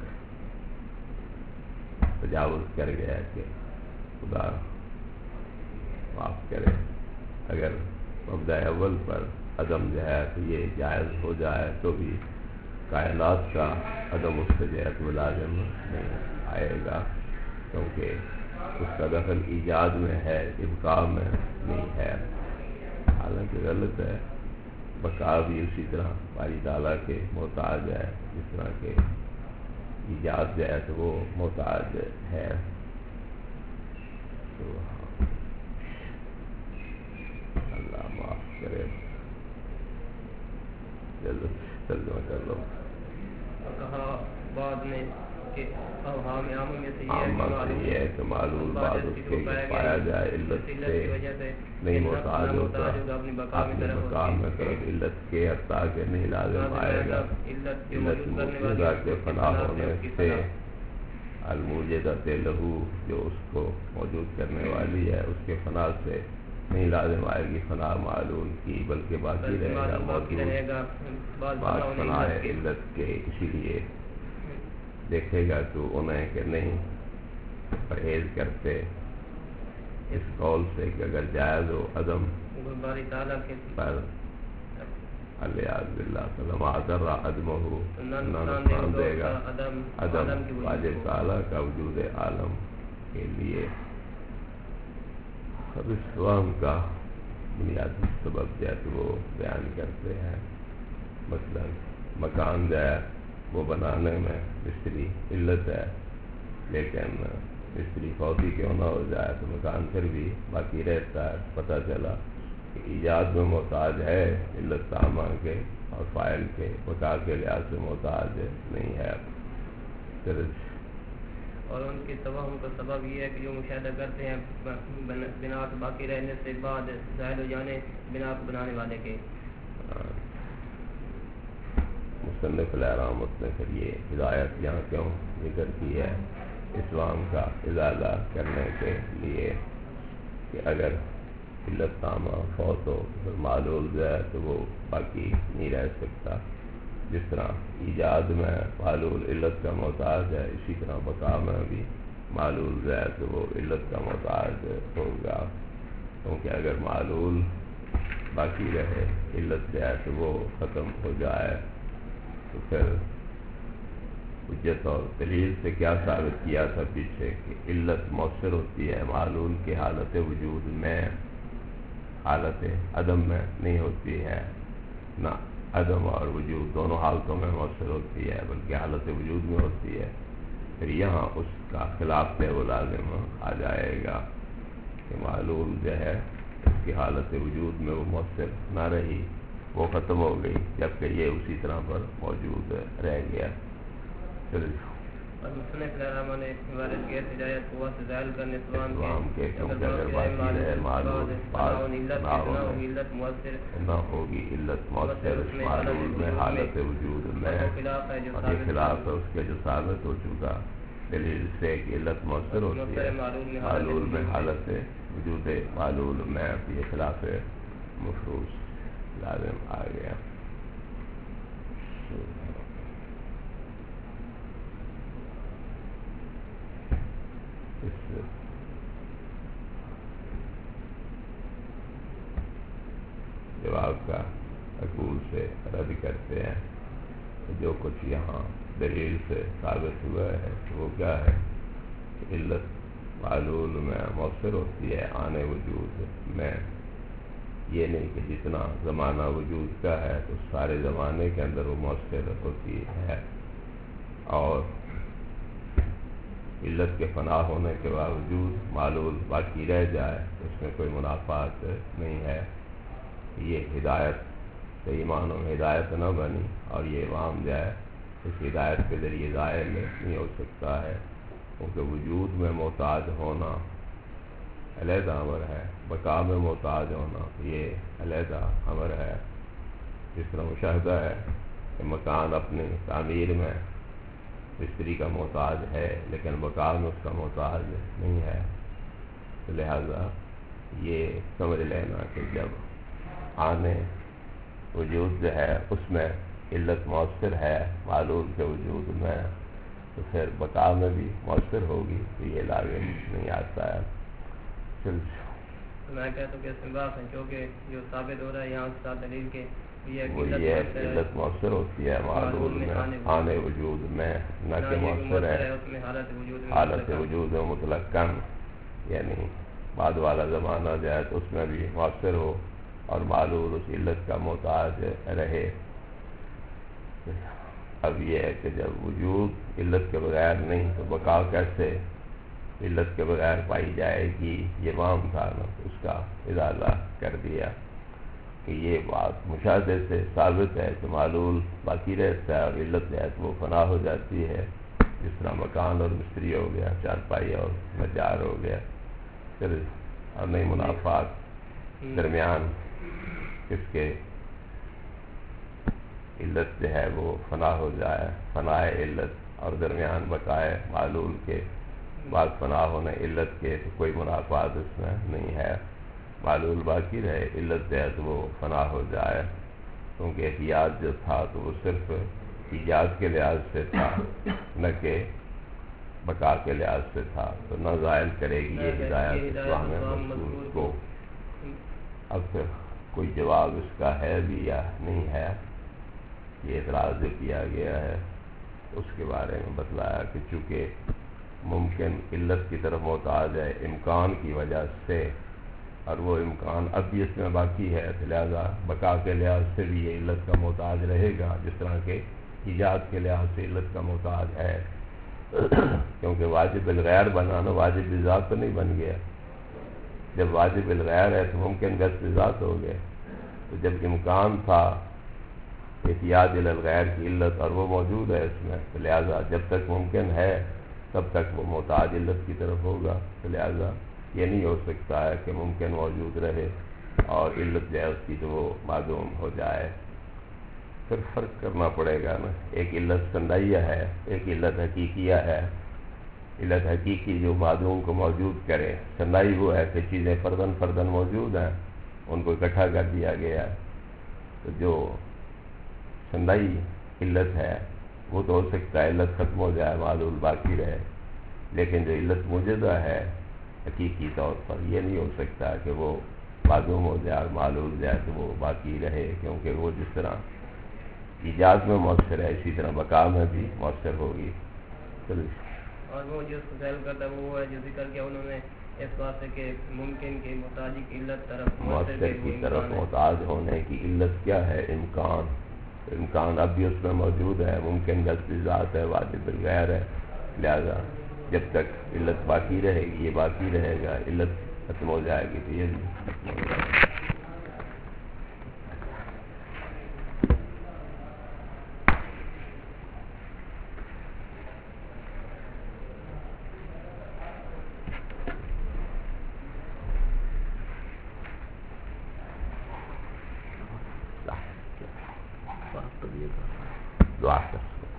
تجاوز کر گیا کہ خدا معاف کرے اگر مبدأ اول پر عدم جو ہے تو یہ جائز ہو جائے تو بھی کائنات کا عدم اس سے جو ہے تو لازم نہیں آئے گا، کیونکہ اس کا دخل ایجاد میں ہے، ابقاء میں نہیں ہے. حالانکہ غلط ہے، بقا بھی اسی طرح باری تعالیٰ کے محتاج ہے جس طرح کہ ایجاد جو ہے تو وہ محتاج ہے. تو اللہ معاف کرے. جلد ترجمہ کر لو. کہا بعد میں کہ اوہام عام میں سے یہ ہے کہ معلوم بعد اس کے پایا جائے علت سے نہیں محتاج ہوتا اپنی مقام میں طرف علت کے حتیٰ کہ نہیں لازم آئے گا. علت موجودہ کے فنا ہونے سے الموجدۃ لہو جو اس کو موجود کرنے والی ہے اس کے فنا سے نہیں لازم آئے گی فنا معلوم کی، بلکہ باقی رہے گا موجود بعد فنا علت کے. اسی لیے دیکھے گا تو انہیں کہ نہیں پرہیز کرتے اس قول سے کہ اگر جائز ہو عدم پر الیاذ باللہ فلما ضر عدمہ نقصان دے گا عدم واجب تعالیٰ کا وجود عالم کے لیے. اب اس وہم کا بنیادی سبب جو ہے تو وہ بیان کرتے ہیں. مثلا مکان جو ہے وہ بنانے میں مستری علت ہے، لیکن مستری فوتی کیوں نہ ہو جائے تو مکان پھر بھی باقی رہتا ہے. پتہ چلا کہ ایجاد میں محتاج ہے علت تامہ کے اور فاعل کے، بقا کے لحاظ سے محتاج نہیں ہے. اور ان کے توہم کا سبب یہ ہے کہ جو مشاہدہ کرتے ہیں بنا کے باقی رہنے سے بعد ظاہر ہو جانے بنا کو بنانے والے کے. مصنف علیہ رحمت نے پھر یہ ہدایت یہاں کیوں ذکر کی ہے اسلام کا ازالہ کرنے کے لیے کہ اگر علت تامہ فوت ہو پھر معلول جو ہے تو وہ باقی نہیں رہ سکتا. جس طرح ایجاد میں معلول علت کا محتاج ہے اسی طرح بقا میں بھی معلول جو ہے تو وہ علت کا محتاج ہوگا, کیونکہ اگر معلول باقی رہے علت جو ہے تو وہ ختم ہو جائے تو پھر حجت اور دلیل سے کیا ثابت کیا تھا پیچھے کہ علت مؤثر ہوتی ہے معلول کی حالت وجود میں, حالت عدم میں نہیں ہوتی ہے, نہ عدم اور وجود دونوں حالتوں میں مؤثر ہوتی ہے بلکہ حالت وجود میں ہوتی ہے. پھر یہاں اس کا خلاف ہے وہ لازم آ جائے گا کہ معلول جو ہے اس کی حالت وجود میں وہ مؤثر نہ رہی, وہ ختم ہو گئی جبکہ یہ اسی طرح پر موجود رہ گیا. اور مصنف علیہ الرحمٰن نے عبارت کی ہدایت قوا سے ظاہر کرنے اسلام کے کیونکہ اگر باقی رہے معلول نہ ہوگی علت مؤثر معلول میں حالت وجود میں, اور یہ خلاف ہے اس کے جو ثابت ہو چکا دلیل سے کہ علت مؤثر ہوتی ہے معلول میں حالت وجود معلول میں, یہ خلاف مفروض لازم آ گیا. اس جواب کا اصول سے رد کرتے ہیں جو کچھ یہاں دلیل سے ثابت ہوا ہے وہ کیا ہے کہ علت معلول میں مؤثر ہوتی ہے آنے وجود میں, یہ نہیں کہ جتنا زمانہ وجود کا ہے تو سارے زمانے کے اندر وہ مؤثر ہوتی ہے, اور علت کے فنا ہونے کے باوجود معلول باقی رہ جائے اس میں کوئی منافات نہیں ہے. یہ ہدایت صحیح معنوں میں ہدایت نہ بنی اور یہ عوام جو ہے اس ہدایت کے ذریعے ظاہر نہیں ہو سکتا ہے, کیونکہ وجود میں محتاج ہونا علیحدہ امر ہے, بقا میں محتاج ہونا یہ علیحدہ امر ہے. جس طرح مشاہدہ ہے کہ مکان اپنی تعمیر میں مستری کا محتاج ہے لیکن بقا میں اس کا محتاج نہیں ہے, تو لہذا یہ سمجھ لینا کہ جب آنے وجود جو ہے اس میں علت مؤثر ہے معلول کے وجود میں تو پھر بقا میں بھی مؤثر ہوگی, تو یہ لازم نہیں آتا ہے. میں کہتا ہوں کہ استنباط ہے کیونکہ جو ثابت ہو رہا ہے یہاں سے دلیل کے وہ یہ ہے کہ علت مؤثر ہوتی ہے معلول میں آنے وجود میں, نہ کہ مؤثر ہے حالت وجود میں مطلقاً, یعنی بعد والا زمانہ جو ہے تو اس میں بھی مؤثر ہو اور معلول اس علت کا محتاج رہے. اب یہ ہے کہ جب وجود علت کے بغیر نہیں تو بقا کیسے علت کے بغیر پائی جائے گی, یہ وہم تھا نا, اس کا ازالہ کر دیا کہ یہ بات مشاہدے سے ثابت ہے کہ معلول باقی رہتا ہے اور علت جو ہے وہ فنا ہو جاتی ہے, جس طرح مکان اور مستری ہو گیا, چارپائی اور نجار ہو گیا. پھر اور نئی منافات درمیان اس کے علت جو ہے وہ فنا ہو جائے, فنائے علت اور درمیان بقائے معلول کے بعد فنا ہونے علت کے, تو کوئی منافات اس میں نہیں ہے. معلول باقی رہے علت جو ہے تو وہ فنا ہو جائے, کیونکہ احتیاط جو تھا تو وہ صرف ایجاد کے لحاظ سے تھا نہ کہ بقا کے لحاظ سے تھا, تو نہ زائل کرے گی یہ ہدایت اسلام مذکور کو. اب پھر کوئی جواب اس کا ہے بھی یا نہیں ہے, یہ اعتراض جو کیا گیا ہے اس کے بارے میں بتلایا کہ چونکہ ممکن علت کی طرف محتاج ہے امکان کی وجہ سے, اور وہ امکان اب بھی اس میں باقی ہے, تو لہذا بقا کے لحاظ سے بھی یہ علت کا محتاج رہے گا جس طرح کے ایجاد کے لحاظ سے علت کا محتاج ہے. کیونکہ واجب الغیر بنانا واجب بذات تو نہیں بن گیا, جب واجب الغیر ہے تو ممکن گس بذات ہو گیا, تو جب امکان تھا احتیاج الغیر کی علت اور وہ موجود ہے اس میں, تو لہذا جب تک ممکن ہے تب تک وہ محتاج علت کی طرف ہوگا, تو لہذا یہ نہیں ہو سکتا ہے کہ ممکن موجود رہے اور علت جو ہے اس کی تو وہ معدوم ہو جائے. پھر فرق کرنا پڑے گا نا. ایک علت سندائیہ ہے، ایک علت حقیقیہ ہے. علت حقیقی جو معدوم کو موجود کرے، سندائی وہ ہے کہ چیزیں فردن فردن موجود ہیں، ان کو اکٹھا کر دیا گیا. تو جو سندائی علت ہے وہ تو ہو سکتا ہے علت ختم ہو جائے، معلول باقی رہے. لیکن جو علت موجودہ ہے حقیقی طور پر یہ نہیں ہو سکتا کہ وہ معدوم ہو جائے اور معلول جائے تو وہ باقی رہے، کیونکہ وہ جس طرح ایجاد میں مؤثر ہے اسی طرح بقا میں بھی مؤثر ہوگی. اور وہ جو ذیل کرتا وہ ہے جو ذکر کیا انہوں نے اس بات سے کہ ممکن کے متعلق علت طرف مؤثر کی طرف محتاج ہونے کی علت کیا ہے؟ امکان. امکان اب بھی اس میں موجود ہے، ممکن جذب ذات ہے، واجب الغیر ہے. لہذا جب تک علت باقی رہے گی یہ باقی رہے گا، علت ختم ہو جائے گی تو یہ بھی ختم ہو جائے گا. دعا کر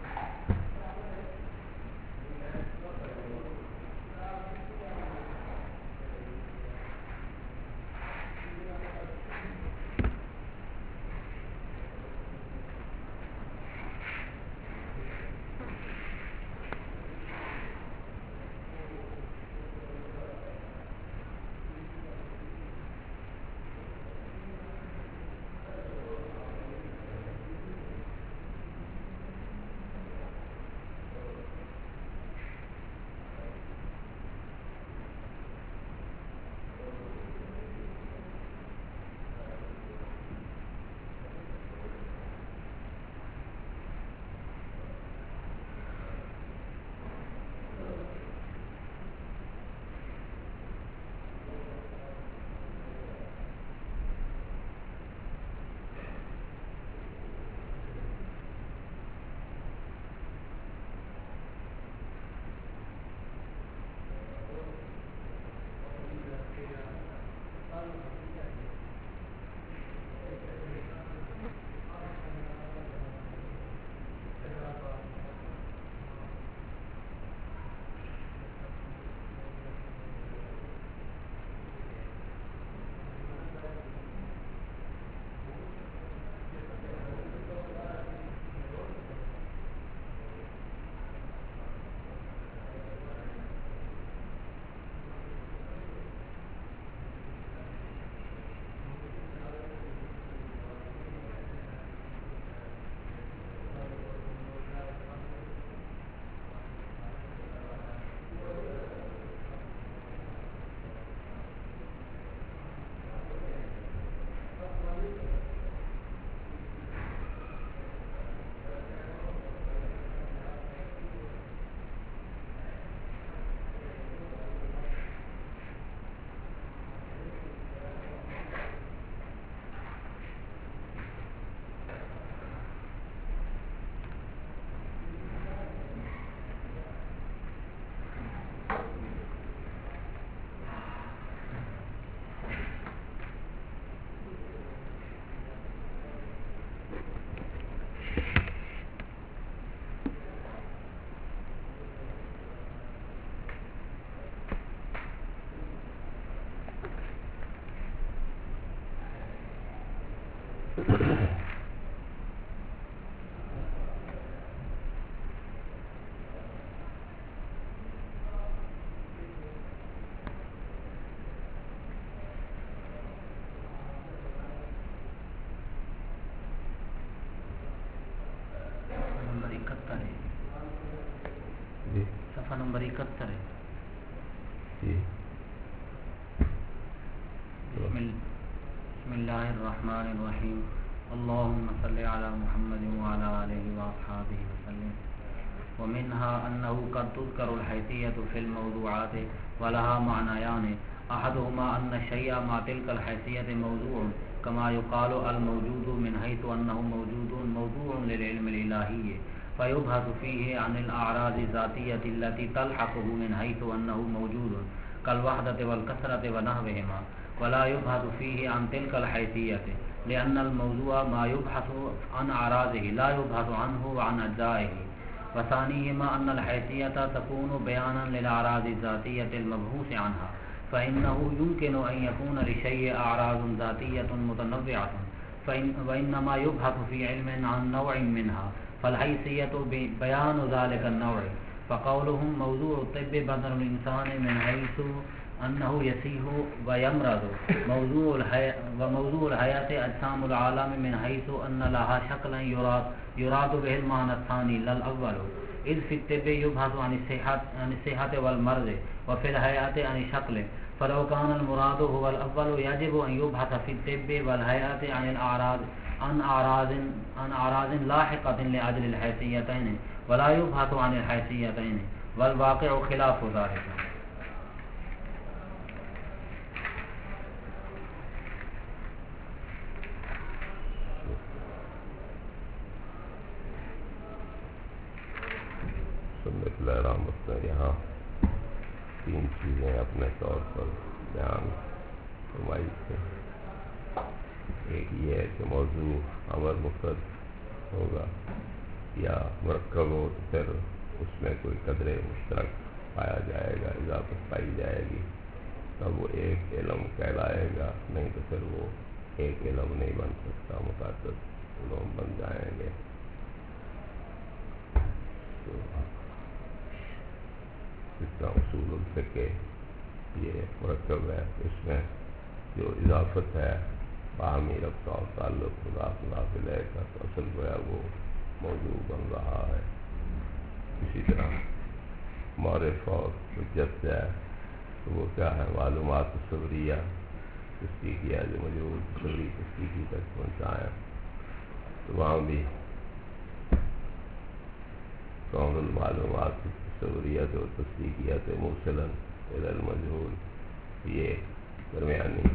صفحہ نمبر 71 ہے. بسم اللہ الرحمن الرحیم. اللهم صل على محمد وعلى آله وأصحابه وسلم. ومنها أنه قد تذكر الحيثية في الموضوعات ولها معنيان. أحدهما أن الشيء مع تلك الحيثية موضوع كما يقال الموجود من حيث أنه موضوع للعلم الإلهي فيبحث فيه عن الأعراض الذاتية التي تلحقه من حيث أنه موجود كالوحدة والكثرة ونحوهما، ولا يبحث فيه عن تلك الحيثية لأن الموضوع ما يبحث عن أعراضه لا يبحث عنه وعن أجزائه. وثانيهما أن الحيثية تكون بيانا للأعراض الذاتية المبحوث عنها، فإنه يمكن أن يكون لشيء أعراض ذاتية متنوعة وإنما يبحث في علم عن نوع منها، فالحيثية بيان ذلك النوع. فقولهم موضوع الطب بدن الإنسان من حيث أنه يسيح ويمرض، وموضوع الحياة أجسام العالم من حيث أن لها شكلا يراد به المعنى الثاني لا الأول، إذ في الطب يبحث عن الصحة والمرض وفي الحياة عن الشكل. فلو كان المراد هو الأول يجب أن يبحث في الطب والحياة عن أعراض لاحقة لأجل الحيثيتين، ولا يبحث عن الحيثيتين، والواقع خلاف ذلك. سنت رحمت نے یہاں 3 چیزیں اپنے طور پر بیان فرمائی تھیں. ایک یہ ہے کہ موضوع امر مفرد ہوگا یا مرکب ہو تو پھر اس میں کوئی قدر مشترک پایا جائے گا، اضافت پائی جائے گی، تب وہ ایک علم کہلائے گا، نہیں تو پھر وہ ایک علم نہیں بن سکتا، متعدد علوم بن جائیں گے. تو اس کا اصول الفقہ یہ مرکب ہے، اس میں جو اضافت ہے باہمی ربط اور تعلق مضاف الیہ کا، تو اصل گویا وہ موضوع بن رہا ہے. اسی طرح معرف اور حجت ہے تو وہ کیا ہے؟ معلومات صبریہ تصدیقیہ جو موجود صبری تصدیقی تک پہنچائیں، تو وہاں بھی کون المعلومات صبریت و تصدیقیت موصلا الی المجہول، یہ درمیانی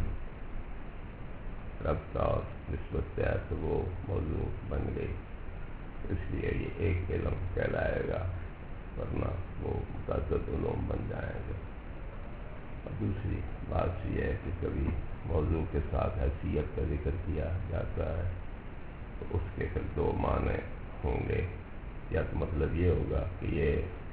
ربط اور نسبت ہے تو وہ موضوع بن گئی. اس لیے یہ ایک علم کہلائے گا، ورنہ وہ متعدد علوم بن جائیں گے. اور دوسری بات یہ ہے کہ کبھی موضوع کے ساتھ حیثیت کا ذکر کیا جاتا ہے تو اس کے پھر 2 معنی ہوں گے. یا تو مطلب یہ ہوگا کہ یہ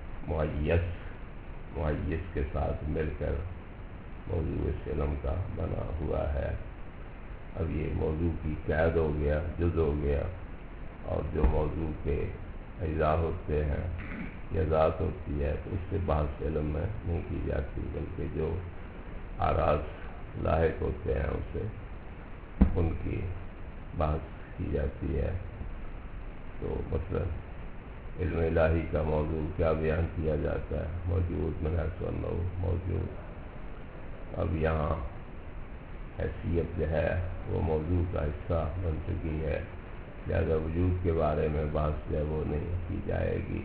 معیس کے ساتھ مل کر موضوع اس علم کا بنا ہوا ہے. اب یہ موضوع کی قید ہو گیا، جز ہو گیا، اور جو موضوع کے اجزاء ہوتے ہیں یا ذات ہوتی ہے تو اس سے بحث علم میں نہیں کی جاتی، بلکہ جو اعراض لاحق ہوتے ہیں اسے ان کی بحث کی جاتی ہے. تو مثلا علم الہی کا موضوع کیا بیان کیا جاتا ہے؟ موجود من حیث انہ موجود. اب یہاں حیثیت جو ہے وہ موضوع کا حصہ بن چکی ہے، لہذا وجود کے بارے میں بحث جو ہے وہ نہیں کی جائے گی،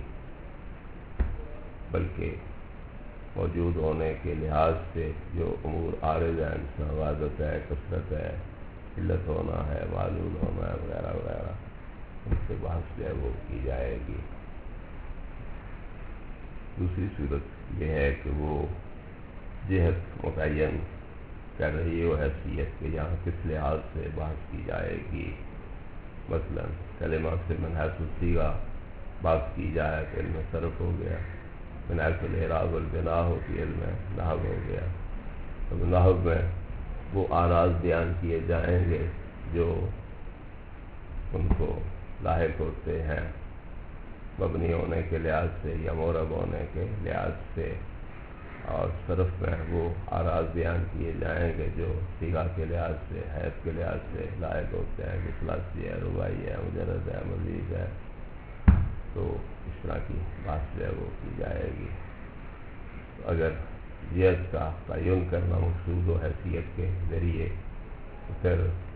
بلکہ موجود ہونے کے لحاظ سے جو امور عارض ہیں، جس میں وحدت ہے، کثرت ہے، علت ہونا ہے، معلول ہونا ہے، وغیرہ وغیرہ، ان سے بحث جو ہے وہ کی جائے گی. دوسری صورت یہ ہے کہ وہ جہت متعین کر رہی ہے حیثیت کے یہاں کس لحاظ سے بحث کی جائے گی. مثلا کلمہ سے من حیث الصیغہ بحث کی جائے تو علم صرف ہو گیا، من حیث الاعراب والبناء ہو تو علم نحو ہو گیا. اب نحو میں وہ اعراض بیان کیے جائیں گے جو ان کو لاحق ہوتے ہیں مبنی ہونے کے لحاظ سے یا معرب ہونے کے لحاظ سے، اور صرف میں وہ اعراض بیان کیے جائیں گے جو صیغہ کے لحاظ سے، حیث کے لحاظ سے لائق ہوتے ہیں، کہ ثلاثی ہے، رباعی ہے، مجرد ہے، مزید ہے. تو اس طرح کی بات جو ہے وہ کی جائے گی. اگر جہت کا تعین کرنا مقصود و حیثیت کے ذریعے تو پھر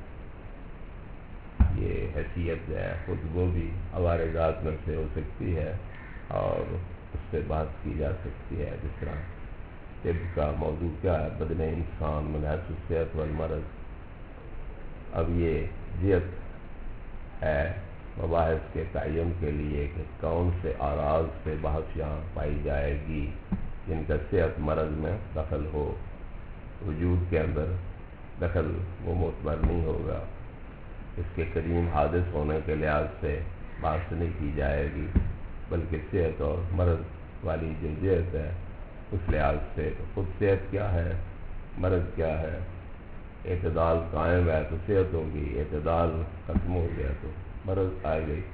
یہ حیثیت جو ہے خود وہ بھی عوارضات میں سے ہو سکتی ہے اور اس سے بات کی جا سکتی ہے. جس طرح طب کا موضوع کیا ہے؟ بدن انسان من حیث الصحت والمرض. اب یہ جہت ہے مباحث کے تعین کے لیے کہ کون سے اعراض سے بحث یہاں پائی جائے گی جن کا صحت مرض میں دخل ہو. وجود کے اندر دخل وہ معتبر نہیں ہوگا، اس کے قدیم حادث ہونے کے لحاظ سے بحث نہیں کی جائے گی، بلکہ صحت اور مرض والی جو جہت ہے اس لحاظ سے خود صحت کیا ہے، مرض کیا ہے، اعتدال قائم ہے تو صحت ہوگی، اعتدال ختم ہو گیا تو مرض آئے گئی۔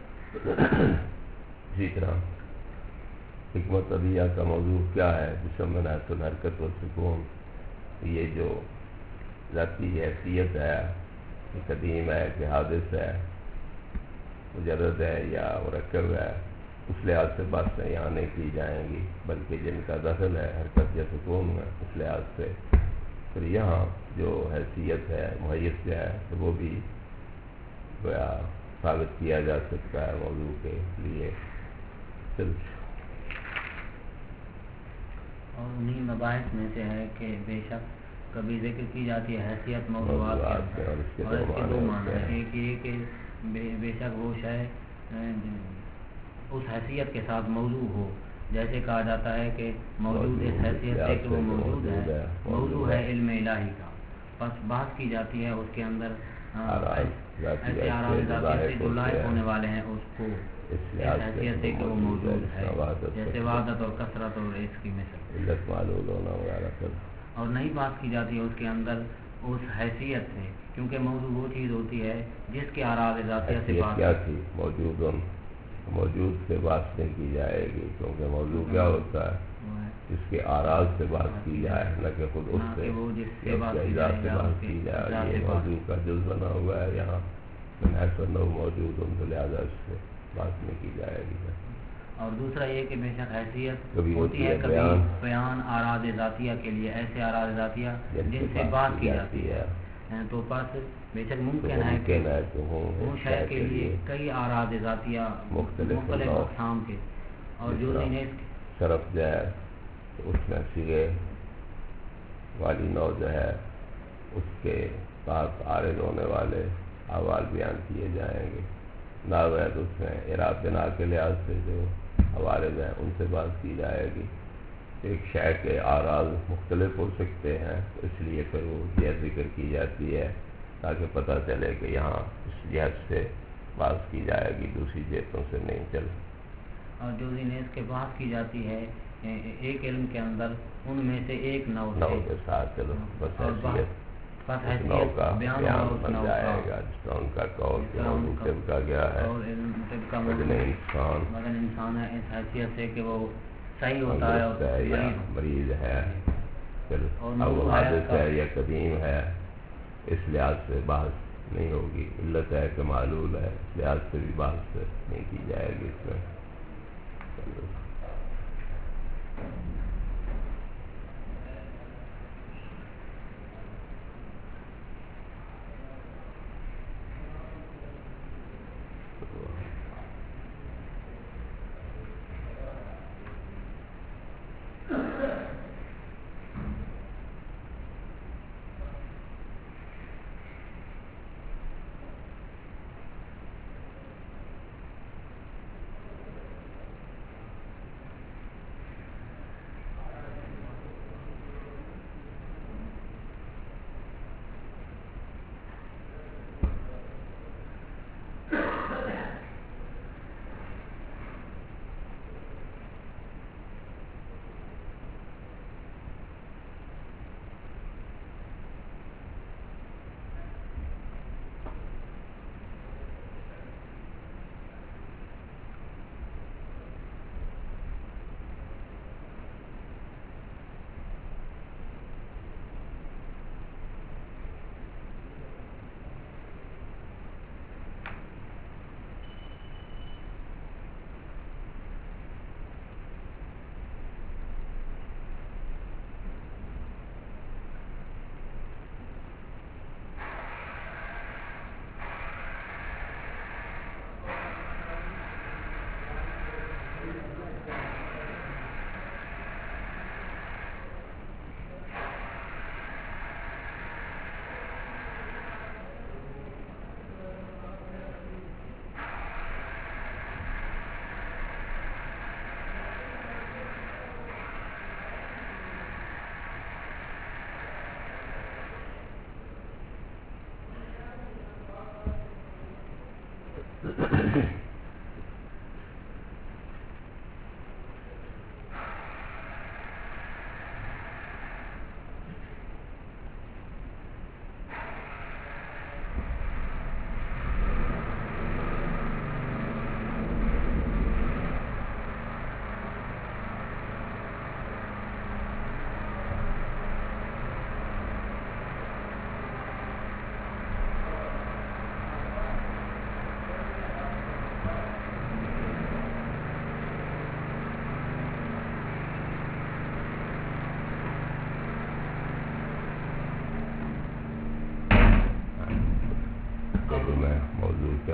اسی طرح حکمت عدیہ کا موضوع کیا ہے، جسم میں نحت الحرکت و سکون، یہ جو ذاتی حیثیت ہے کہ قدیم ہے کہ حادث ہے، مجرد ہے یا مرکب ہے، اس لحاظ سے باتیں یہاں نہیں کی جائیں گی، بلکہ جن کا دخل ہے حرکت یا سکون میں اس لحاظ سے پھر یہاں جو حیثیت ہے مہیت ہے تو وہ بھی گویا ثابت کیا جا سکتا ہے موضوع کے لیے۔ اور انہی مباحث میں سے ہے کہ بے شک کبھی ذکر کی جاتی ہے حیثیت موضوعات کے، اور اس کے دو معنی ہیں، ایک یہ کہ بے شک وہ شے اس حیثیت کے ساتھ موضوع ہو، جیسے کہا جاتا ہے کہ موجود اس حیثیت سے کہ وہ موجود ہے، موضوع ہے علم الہی کا، پس بحث کی جاتی ہے اس کے اندر ایسے آراز ذاتی سے جو لائق ہونے والے ہیں اس کو اس حیثیت سے کہ وہ موجود ہے، جیسے وحدت اور کثرت اور اس کی مثل، اور نہیں بات کی جاتی ہے اس کے اندر اس حیثیت سے، کیونکہ موضوع وہ چیز ہوتی ہے جس کے آراز ذاتیہ سے بات کیا تھی، موجود سے بات نہیں کی جائے گی، کیونکہ موضوع کیا ہوتا ہے جس کے آراز سے بات کی جائے، نہ کہ خود اس سے بات کی جائے، یہ موضوع کا جز بنا ہوا ہے یہاں موجود ان کو لہٰذا اس سے بات نہیں کی جائے گی۔ اور دوسرا یہ کہ بے شک حیثیت ہوتی ہے کبھی بیان آراز ذاتیہ کے لیے، ایسے آراز ذاتیہ جن سے بات کی جاتی ہے، تو پس بے شک ممکن ہے کہ وہ شے کے لیے کئی آراز ذاتیہ مختلف اقسام کے، اور جو شرف جو ہے اس میں صیغے والی نوع جو ہے اس کے ساتھ عارض ہونے والے احوال بیان کیے جائیں گے، ناو ہے تو اس میں اعراب بنا کے لحاظ سے جو عوارض ہیں ان سے بات کی جائے گی۔ ایک شے کے آراز مختلف ہو سکتے ہیں، اس لیے پھر وہ یہ ذکر کی جاتی ہے تاکہ پتہ چلے کہ یہاں اس جہت سے بات کی جائے گی، دوسری جہتوں سے نہیں چل۔ اور جو اس کے بات کی جاتی ہے ایک علم کے اندر ان میں سے ایک نو کے ساتھ چلو بس حیثیت کا بیان بن جائے گا، جس طرح ان کا قول کہ موضوع طب کا گیا ہے، بدن انسان ہے اس حیثیت سے کہ وہ صحیح ہوتا ہے یا مریض ہے، پھر اب حادث ہے یا قدیم ہے، اس لحاظ سے بحث نہیں ہوگی، علت ہے کہ معلول ہے، اس لحاظ سے بھی بحث نہیں کی جائے گی اس میں۔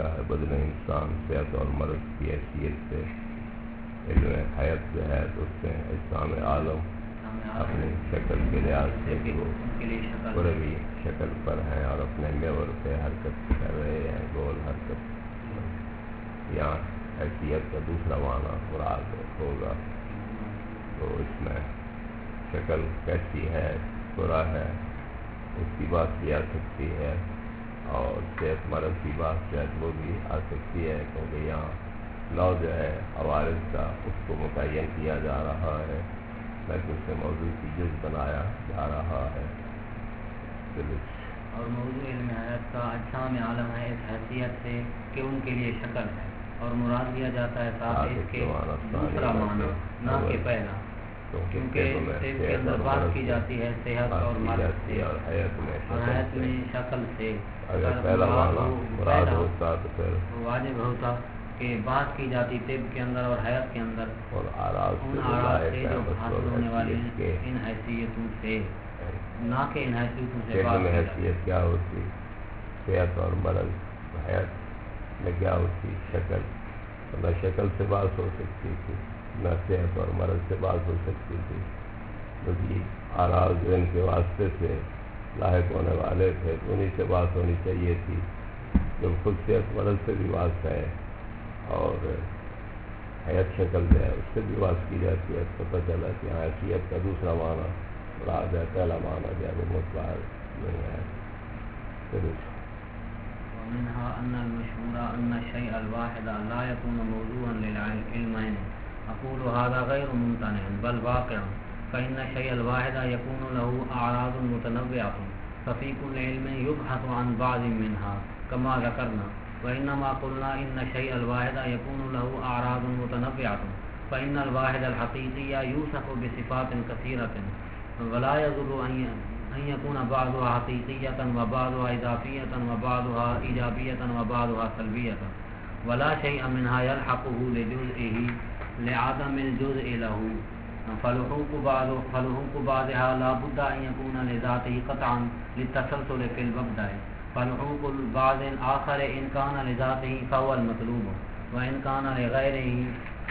گیا ہے بدن انسان صحت اور مرض کی حیثیت سے علم حیات جو ہے تو اس میں اجسام عالم اپنی شکل کے لحاظ سے وہ پوری شکل پر ہیں اور اپنے محور پہ حرکت کر رہے ہیں، گول حرکت۔ یہاں حیثیت کا دوسرا معنی مراد ہوگا، تو اس میں شکل کیسی ہے، پورا ہے، اس کی بات کی آ سکتی ہے، اور صحت مرض کی بات شاید وہ بھی آ سکتی ہے، کیونکہ یہاں نو جو ہے عوارض کا اس کو متعین کیا جا رہا ہے، لیکن اسے موضوع کی جز بنایا جا رہا ہے۔ اور موضوع علم حیات کا اجسام عالم ہے اس حیثیت سے کہ ان کے لیے شکل ہے، اور مراد لیا جاتا ہے ساتھ اس کے دوسرا معنی نہ کہ پہلا، کیونکہ اس کے اندر بات کی جاتی ہے صحت اور مرض سے اور حیات میں شکل سے۔ اگر پہلا معنی مراد ہوتا تو پھر واجب ہوتا کہ بات کی جاتی طب کے اندر اور حیات کے اندر اور آراز ان آراز سے جو حاصل ہونے والی ہیں ان حیثیتوں سے، نہ کہ ان حیثیتوں سے بات میں حیثیت کیا ہوتی، صحت اور مرض، حیات میں کیا ہوتی شکل، نہ شکل سے بات ہو سکتی تھی نہ صحت اور مرض سے بات ہو سکتی تھی، کیونکہ آراز جو ان کے واسطے سے لاحق ہونے والے تھے تو انہیں سے بات ہونی چاہیے تھی، جو خود صحت مرض سے بھی بات ہے اور حیات شکل جو ہے اس سے بھی بات کی جاتی ہے، پتہ چلا کہ حیثیت کا دوسرا معنی مراد ہے، پہلا معنی جو ہے وہ مطلع نہیں ہے۔ ومنها أن المشهور أن الشيء الواحد لا يكون موضوعا للعلمين. أقول هذا غير ممتنع بل واقع، فإن الشيء الواحد يكون له أعراض متنوعة، ففي كل علم يبحث عن بعض منها كما ذكرنا. وإنما قلنا إن الشيء الواحد يكون له أعراض متنوعة، فإن الواحد الحقيقي يوصف بصفات كثيرة، ولا يضر أن يكون بعضها حقيقية وبعضها إضافية وبعضها إيجابية وبعضها سلبية، ولا شيء منها يلحقه لجزئه لعدم الجزء له، فلحوق بعضها لا بد أن يكون لذاته قطعا للتسلسل في المبدأ، فلحوق البعض الآخر إن كان لذاته فهو المطلوب، وإن كان لغيره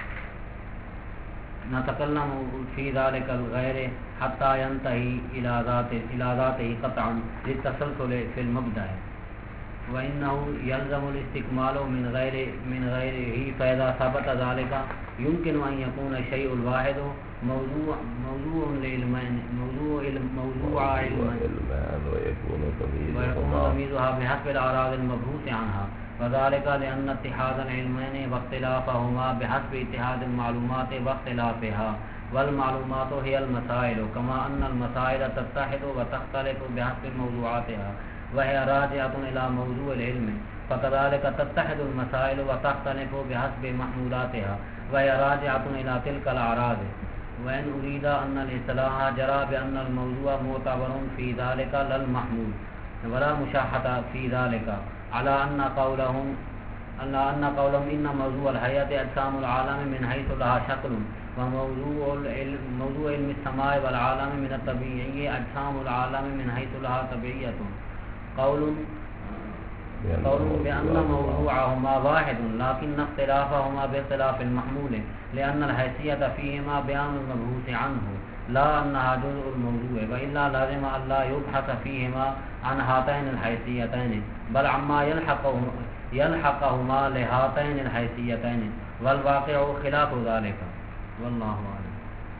نتكلم في ذلك الغير حتى ينتهي إلى ذاته قطعا للتسلسل في المبدأ، وإنه يلزم الاستكمال من غيره، فإذا ثبت ذلك يمكن أن يكون الشيء الواحد موضوع علمين ويكون تمييزها بحسب الأعراض المبحوث عنها، وذلك لأن اتحاد العلمين واختلافهما بحسب اتحاد المعلومات واختلافها، والمعلومات هي المسائل، كما أن المسائل تتحد وتختلف بحسب موضوعاتها وهي راجعة إلى موضوع العلم، فكذلك تتحد المسائل وتختلف بحسب محمولاتها وهي راجعة إلى تلك الأعراض. وإن أريد أن الاصطلاح جرى بأن الموضوع معتبر في ذلك لا المحمول، ولا مشاحة في ذلك، على أن قولهم إن موضوع الحياة أجسام العالم من حيث لها شكل، وموضوع علم السماء والعالم من الطبيعي أجسام العالم من حيث لها طبيعية، قول بأن موضوعهما واحد لكن اختلافهما باختلاف المحمول، لأن الحيثية فيهما بيان المبحوث عنه لا أنها جزء الموضوع، وإلا لازم أن لا يبحث فيهما عن هاتين الحيثيتين بل عما يلحقهما لهاتين الحيثيتين، والواقع خلاف ذلك، والله أعلم۔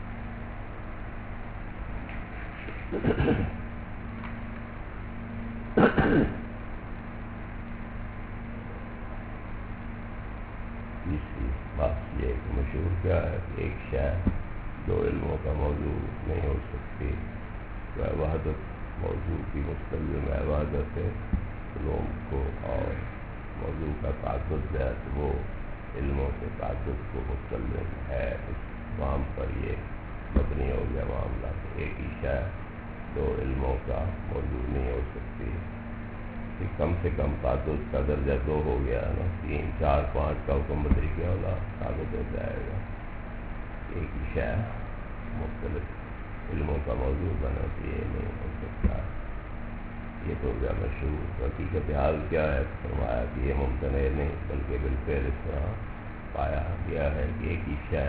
تیسری بات یہ کہ مشہور کیا ہے کہ ایک شے دو علموں کا موضوع نہیں ہو سکتی، تو وحدت موضوع کی مستلزم ہے وحدت علوم کو، اور موضوع کا تعدد ہے تو وہ علموں کے تعدد کو مستلزم ہے، اس مقام پر یہ مبنی ہو گیا معاملہ کہ ایک ہی شے دو علموں کا موضوع نہیں ہو سکتی، کم سے کم تعدد کا درجہ دو ہو گیا نا، 3 4 5 کا حکم بدری کیا ہوگا تعدد ہو جائے گا، ایک ہی شے مختلف علموں کا موضوع بنا تو یہ نہیں ہو سکتا۔ یہ تو ہو گیا مشہور. حقیقت حال کیا ہے؟ فرمایا کہ یہ ممتنع نہیں بلکہ بالفعل اس طرح پایا گیا ہے کہ ایک ہی شے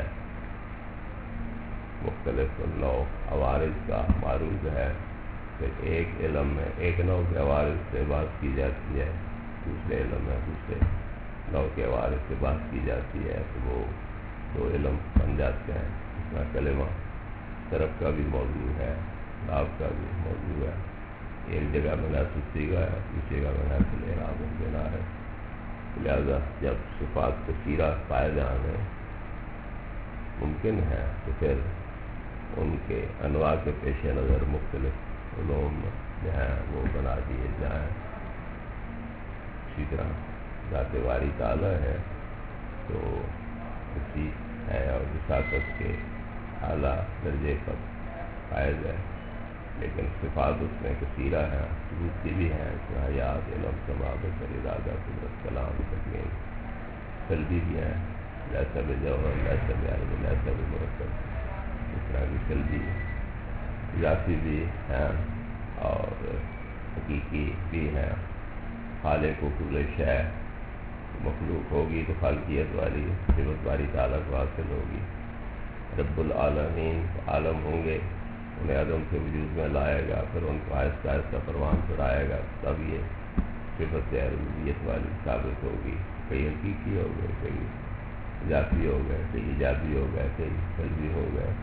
مختلف نوع عوارض کا معروض ہے. پھر ایک علم میں ایک نوع کے عوارض سے بات کی جاتی ہے، دوسرے علم میں دوسرے نوع کے عوارض سے بات کی جاتی ہے، تو وہ دو علم بن جاتے ہیں. اس میں کلمہ صرف کا بھی موضوع ہے، نحو کا بھی موضوع ہے. ایک جگہ میں نحو صیغہ ہے، دوسری جگہ میں نحو اعراب بنا ہے. لہذا جب صفات کثیرہ پائے جانے ممکن ہے تو پھر ان کے انواع کے پیش نظر مختلف علوم جو ہیں وہ بنا دیے جائیں. اسی طرح ذات باری تعالیٰ ہے تو اسی ہے اور وساطت کے اعلیٰ درجے پر فائز ہے، لیکن صفات اس میں کثیرہ ہیں، ثبوت کی بھی ہیں کہ حیات، علم، سماع، بصر، ارادہ، قدرت، کلام، تکوین، سلبی بھی ہیں، لیس بجوہر، لیس بعلم، لیس بمرکب، اس طرح کی سلبی اضافی بھی ہیں اور حقیقی بھی ہیں. خالق و کل شے مخلوق ہوگی تو خالقیت والی صفت باری تعالیٰ کو حاصل ہوگی. رب العالمین عالم ہوں گے، انہیں عدم سے وجود میں لائے گا، پھر ان کو آہستہ آہستہ پروان چڑھائے گا، تب یہ صفت ربوبیت والی ثابت ہوگی. کئی حقیقی ہو گئے، کئی اضافی ہو گئے، کئی ایجابی ہو گئے، کئی سلبی ہو گئے.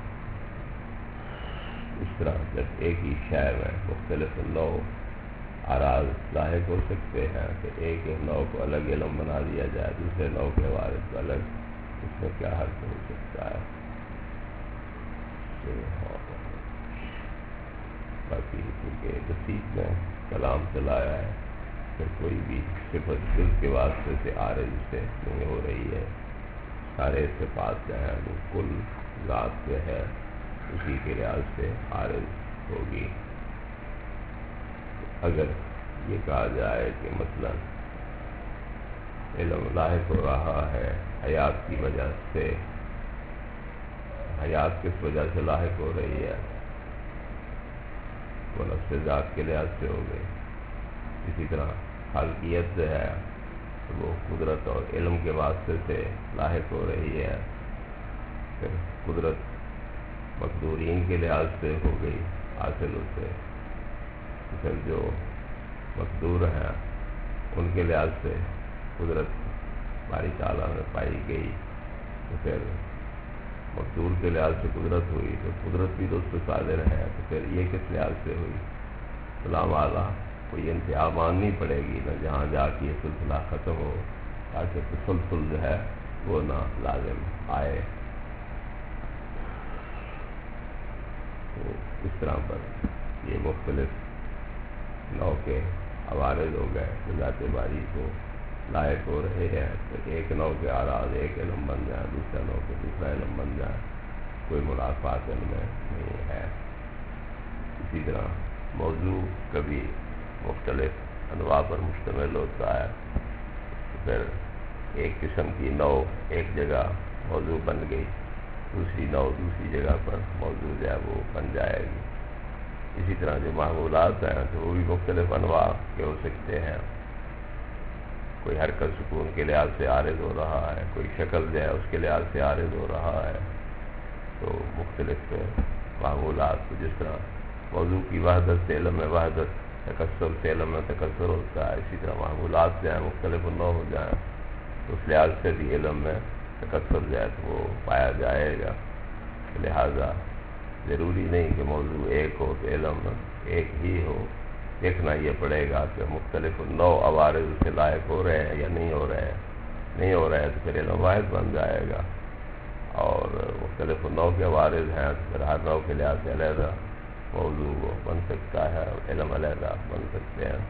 اس طرح جب ایک ہی شے میں مختلف نوع اعراض لاحق ہو سکتے ہیں تو ایک نوع کو الگ علم بنا دیا جائے، دوسرے نوع کے وارث کو الگ، اس میں کیا حرف ہو سکتا ہے؟ باقی کیونکہ بسیط میں کلام چلایا ہے، پھر کوئی بھی صفت جز کے واسطے سے عارض سے نہیں ہو رہی ہے. سارے صفات جو ہیں وہ کل ذات سے ہے، اسی کے لحاظ سے عارض ہوگی. اگر یہ کہا جائے کہ مثلا علم لاحق ہو رہا ہے حیات کی وجہ سے، حیات کس وجہ سے لاحق ہو رہی ہے؟ وہ نفس ذات کے لحاظ سے ہو گئی. اسی طرح خالقیت جو ہے وہ قدرت اور علم کے واسطے سے لاحق ہو رہی ہے. پھر قدرت مقدورین کے لحاظ سے ہو گئی حاصل اسے، پھر جو مقدور ہیں ان کے لحاظ سے قدرت باری تعالیٰ میں پائی گئی، تو پھر مقدور کے لحاظ سے قدرت ہوئی، تو قدرت بھی تو اس پہ قادر ہے، تو پھر یہ کس لحاظ سے ہوئی؟ سلام اعلیٰ کوئی انتہا ماننی پڑے گی نہ، جہاں جا کے یہ سلسلہ ختم ہو، تاکہ تسلسل جو ہے وہ نہ لازم آئے. تو اس طرح پر یہ مختلف نوع کے عوارض ہو گئے جو ذات باری کو لائق ہو رہے ہیں. تو ایک نوع کے اعراض ایک علم بن جائیں، دوسرا نوع کے دوسرا علم بن جائیں، کوئی منافات ان میں نہیں ہے. اسی طرح موضوع کبھی مختلف انواع پر مشتمل ہوتا ہے، پھر ایک قسم کی نوع ایک جگہ موضوع بن گئی، دوسری نوع دوسری جگہ پر موضوع جو ہے وہ بن جائے گی. اسی طرح جو معمولات ہیں تو وہ بھی مختلف انواع کے ہو سکتے ہیں. کوئی حرکت سکون کے لحاظ سے عارض ہو رہا ہے، کوئی شکل جو ہے اس کے لحاظ سے عارض ہو رہا ہے. تو مختلف معمولات، جس طرح موضوع کی وحدت سے علم میں وحدت، تکثر سے علم میں تکثر ہوتا ہے، اسی طرح معمولات جو ہیں مختلف نوع ہو جائیں تو اس لحاظ سے بھی علم میں تکثر جو ہے تو وہ پایا جائے گا. لہذا ضروری نہیں کہ موضوع ایک ہو تو علم ایک ہی ہو، دیکھنا یہ پڑے گا کہ مختلف نوع عوارض سے لائق ہو رہے ہیں یا نہیں ہو رہے ہیں. نہیں ہو رہے ہیں تو پھر علم واحد بن جائے گا، اور مختلف نوع کے عوارض ہیں تو پھر ہر نوع کے لحاظ سے علیحدہ موضوع بن سکتا ہے اور علم علیحدہ بن سکتے ہیں.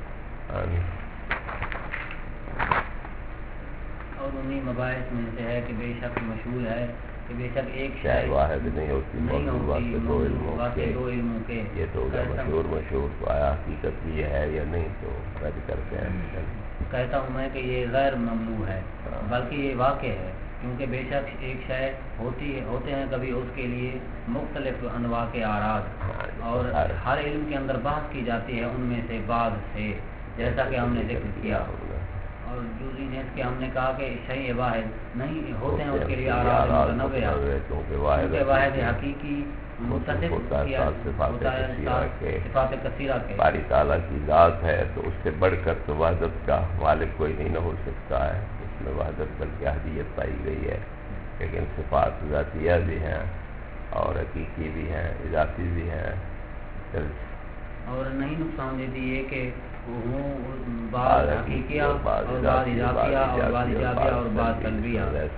اور انہی مباحث میں سے ہے کہ بے شک مشہور ہے کہ بے شک ایک شے واحد نہیں ہوتی، موضوع واسطے دو علموں کے. یہ تو مشہور تو آیا حقیقت بھی ہے یا نہیں تو رد کرتے ہیں. کہتا ہوں میں کہ یہ غیر ممنوع ہے، بلکہ یہ واقع ہے کیونکہ بے شک ایک شے ہوتے ہیں کبھی اس کے لیے مختلف انواع کے اعراض، اور ہر علم کے اندر بحث کی جاتی ہے ان میں سے بعض سے، جیسا کہ ہم نے ذکر کیا. اور جزئی نیت کے ہم نے کہا کہ شیء واحد نہیں ہوتے ہیں اس کے لیے اعراض متنوع، کیونکہ واحد حقیقی متصف ہوتا ہے صفات کثیرہ کے. باری تعالیٰ کی ذات ہے تو اس سے بڑھ کر تو وحدت کا مالک کوئی نہیں نہ ہو سکتا ہے، اس میں وحدت بلکہ احدیت پائی گئی ہے. لیکن صفات ذاتیہ بھی ہیں اور حقیقی بھی ہیں، اضافی بھی ہیں. اور نہیں نقصان دیتی یہ کہ بعض حقیقیہ اور بعض اضافیہ اور بعض اضافیہ اور بعض سلبیہ،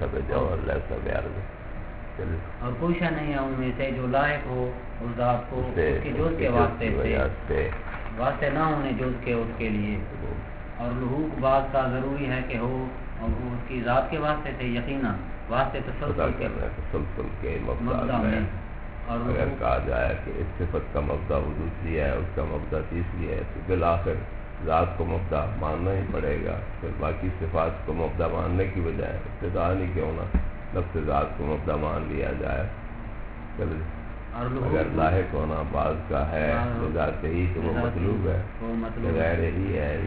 اور کوئی شے نہیں ہے ان میں سے جو لاحق ہو اس ذات کو اس کے جز کے واسطے سے، واسطے نہ ہونے جز کے اس کے لیے. اور لحوق بعض کا ضروری ہے کہ ہو اس کی ذات کے واسطے سے، یقیناً واسطے تسلسل کے مبدا میں. اور اگر کہا جائے کہ اس صفت کا مبدا وجودی ہے، اس کا مبدا تیسری ہے، تو بالآخر ذات کو مبدا ماننا ہی پڑے گا. پھر باقی صفات کو مبدا ماننے کی بجائے ابتدا نہیں کیوں نہ نفس ذات کو مبدا مان لیا جائے. اگر لاحق ہونا بعض کا ہے ذات ہی تو وہ مطلوب ہے، غیر ہی ہے،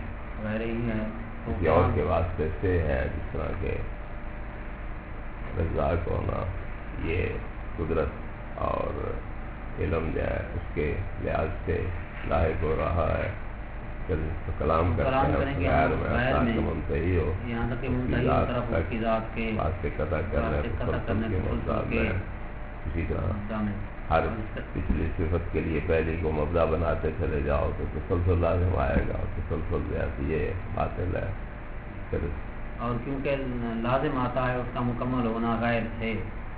کسی اور کے واسطے سے ہے. جس طرح کے رزاق ہونا یہ قدرت اور علم جو ہے اس کے لحاظ سے لاحق ہو رہا ہے. کلام کرتے ہیں غیر میں منتہی ہو واسطے قطع کرنے کے مطلب میں. اسی طرح ہر پچھلی صفت کے لیے پہلی کو مبدا بناتے چلے جاؤ تو تسلسل لازم آئے گا، اور تسلسل جو ہے یہ باطل ہے. اور کیونکہ لازم آتا ہے اس کا مکمل ہونا غیر سے.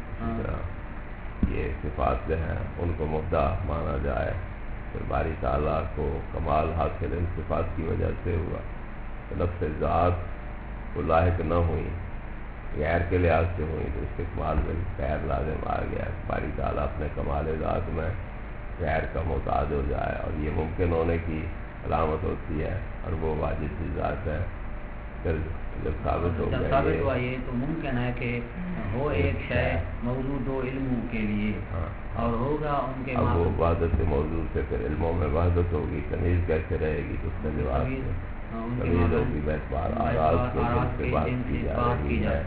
یہ صفات جو ہیں ان کو مبدا مانا جائے، پھر باری تعالیٰ کو کمال حاصل ان صفات کی وجہ سے ہوا. نفس ذات کو لاحق نہ ہوئی، غیر کے لحاظ سے ہوئی تو استقبال میں غیر لازم آ گیا. باری تعالیٰ اپنے کمال ذات میں غیر کا محتاج ہو جائے، اور یہ ممکن ہونے کی علامت ہوتی ہے، اور وہ واجب کی ذات ہے. پھر جب ثابت ہوا یہ تو ممکن ہے کہ ہو ایک شے موضوع دو علموں کے لیے، اور ہوگا ان کے اب وہ وحدت سے موضوع سے پھر علموں میں وحدت ہوگی، تمیز کیسے رہے گی؟ تو اس کا جواب تمیز ہوگی بار آراز کے بات کی جاتی ہے.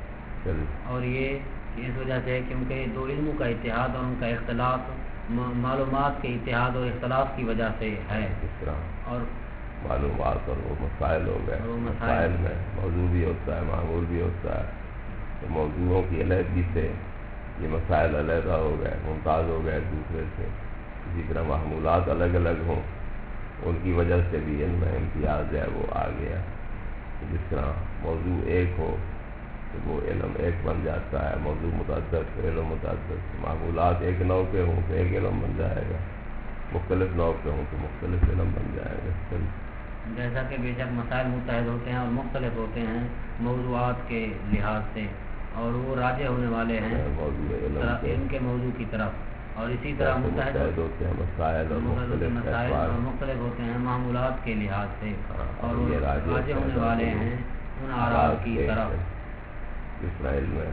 اور یہ اس وجہ سے کیونکہ دو علموں کا اتحاد اور ان کا اختلاف معلومات کے اتحاد اور اختلاف کی وجہ سے ہے. اس طرح اور معلومات اور وہ مسائل ہو گئے، مسائل میں موضوع بھی ہوتا ہے، معمول بھی ہوتا ہے. تو موضوعوں کی علیحدگی سے یہ مسائل علیحدہ ہو گئے، ممتاز ہو گئے ایک دوسرے سے. اسی طرح معمولات الگ الگ ہوں، ان کی وجہ سے بھی ان میں امتیاز ہے وہ آ گیا. جس طرح موضوع ایک ہو تو وہ علم ایک بن جاتا ہے، موضوع متعدد تو علم متعدد. معمولات ایک نوع کے ہوں تو ایک علم بن جائے گا، مختلف نوع کے ہوں تو مختلف علم بن جائے گا. جیسا کہ بے شک مسائل متحد ہوتے ہیں اور مختلف ہوتے ہیں موضوعات کے لحاظ سے، اور وہ راجع ہونے والے ہیں ان کے موضوع کی طرف. اور اسی طرح متحد ہوتے ہیں مسائل اور مختلف ہوتے ہیں معمولات کے لحاظ سے، اور وہ راجع ہونے والے ہیں ان آراز کی طرف. اسرائیل میں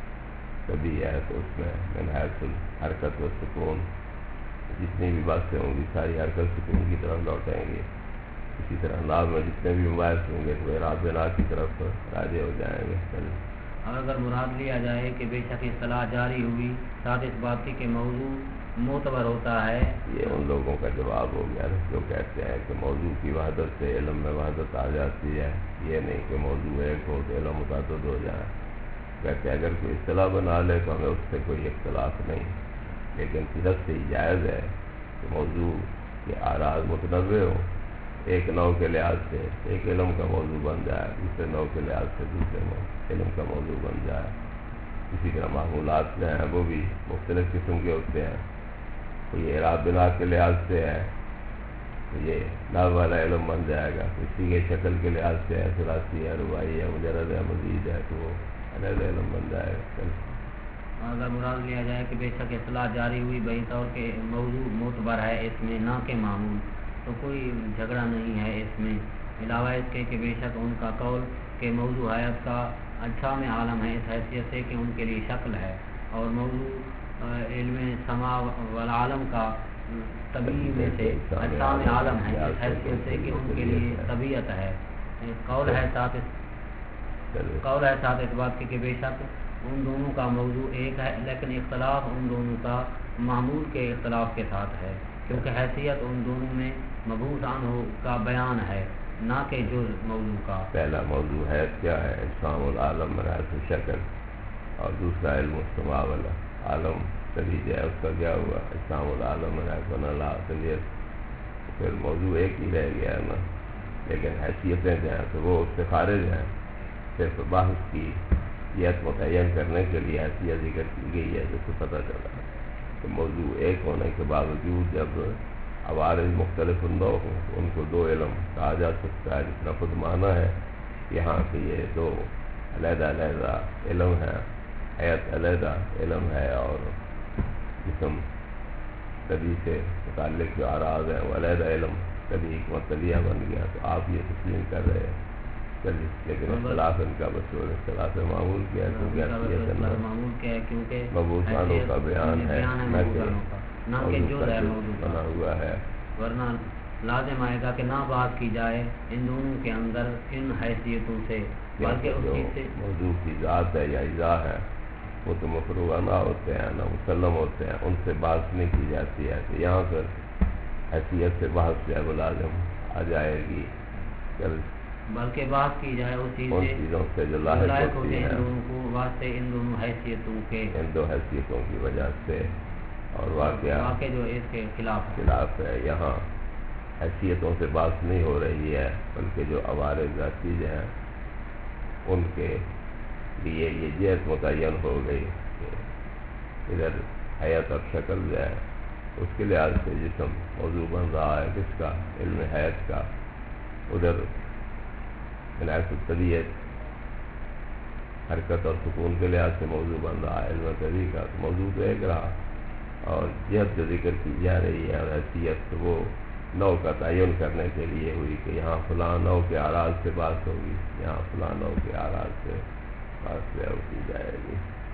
کبھی ہے تو اس میں من حیث حرکت و سکون جتنی بھی باتیں ہوں گی ساری حرکت سکون کی طرف لوٹیں گے. اسی طرح نام میں جتنے بھی مباحث ہوں گے تو اعراب بنا کی طرف راجع ہو جائیں گے. اور اگر مراد لیا جائے کہ بے شک اصطلاح جاری ہوئی ساتھ اس بات کی کہ موضوع معتبر ہوتا ہے، یہ ان لوگوں کا جواب ہو گیا جو کہتے ہیں کہ موضوع کی وحدت سے علم میں وحدت آ جاتی ہے. یہ نہیں کہ موضوع ایک ہو تو علم متعدد ہو جائے. کہتے ہیں اگر کوئی اصطلاح بنا لے تو ہمیں اس سے کوئی اختلاف نہیں، لیکن قدرت سے ہی جائز ہے کہ موضوع کے آراز متنوع ہوں. ایک نوع کے لحاظ سے ایک علم کا موضوع بن جائے، دوسرے نوع کے لحاظ سے دوسرے علم کا موضوع بن جائے. اسی طرح معمولات جو ہیں وہ بھی مختلف قسم کے ہوتے ہیں. کوئی اعراب بنا کے لحاظ سے ہے تو یہ نحو والا علم بن جائے گا. کسی کے شکل کے لحاظ سے ہے، ثلاثی ہے، رباعی ہے، مجرد ہے، مزید ہے، تو وہ علیحدہ علم بن جائے گا. اگر مراد لیا جائے کہ بے شک اصطلاح جاری ہوئی بہی طور کے موضوع معتبر ہے اس میں نہ کہ معمول، تو کوئی جھگڑا نہیں ہے اس میں. علاوہ اس کے کہ بے شک ان کا قول کہ موضوع حیات کا اجسام عالم ہیں اس حیثیت سے کہ ان کے لیے شکل ہے، اور موضوع علم سما والعالم کا طبیعی میں سے اجسام عالم ہیں اس حیثیت سے کہ ان کے لیے طبیعت ہے۔ قول ہے ساتھ اس بات کہ بے شک ان دونوں کا موضوع ایک ہے، لیکن اختلاف ان دونوں کا معمول کے اختلاف کے ساتھ ہے، کیونکہ حیثیت ان دونوں میں مبعوث عنہ کا بیان ہے، نہ کہ جز موضوع کا۔ پہلا موضوع ہے کیا ہے؟ اجسام العالم من حیث شکل، اور دوسرا علم السماء والعالم چلی جائے اس کا کیا ہوا؟ اجسام العالم من حیث طبیعت۔ پھر موضوع ایک ہی رہ گیا ہے نا، لیکن حیثیتیں جو ہیں تو وہ اس سے خارج ہیں۔ صرف بحث کی یت متعین کرنے کے لیے حیثیت ذکر کی گئی ہے، جس سے پتہ چلا کہ موضوع ایک ہونے کے باوجود جب عوارض مختلف اندو ہوں ان کو دو علم کہا جا سکتا ہے، جس طرح خود معنی ہے یہاں کہ یہ دو علیحدہ علیحدہ علم ہے، حیات علیحدہ علم ہے اور جسم طبی سے متعلق جو اعراض ہیں وہ علیحدہ علم طبی حکمت علیہ بن گیا۔ تو آپ یہ تسلیم کر رہے ہیں چلیے، لیکن اختلاف ان کا بچوں اختلاف معمول کیا ہے، کیونکہ مبعوث عنہ کا بیان ہے نہ کہ بنا ہوا ہے، ورنہ لازم آئے گا کہ نہ بات کی جائے ان دونوں کے اندر ان حیثیتوں سے، بلکہ اس چیز سے موضوع کی ذات ہے یا اجزا ہے وہ تو مفروغہ نہ ہوتے ہیں نہ مسلم ہوتے ہیں، ان سے بات نہیں کی جاتی ہے۔ تو یہاں پر حیثیت سے بحث جو ہے وہ لازم آ جائے گی، بلکہ بات کی جائے اس چیز ان چیزوں سے جو لاحق ہوتی ہیں ان دونوں کو واسطے ان دونوں حیثیتوں کے، ان دو حیثیتوں کی وجہ سے، اور واقعہ جو اس کے خلاف ہے۔ یہاں حیثیتوں سے بات نہیں ہو رہی ہے، بلکہ جو عوارض ذاتی جو ہیں ان کے لیے یہ جہت متعین ہو گئی کہ ادھر حیات اور شکل جو ہے اس کے لحاظ سے جسم موضوع بن رہا ہے کس کا؟ علم حیات کا۔ ادھر بنیاد طبیعت حرکت اور سکون کے لحاظ سے موضوع بن رہا ہے علم طبی کا، تو موضوع تو ایک رہا، اور جہت جو ذکر کی جا رہی ہے اور حیثیت وہ نو کا تعین کرنے کے لیے ہوئی کہ یہاں فلاں نو کے اعراض سے بات ہوگی، یہاں فلاں نو کے اعراض سے بات کی جائے گی۔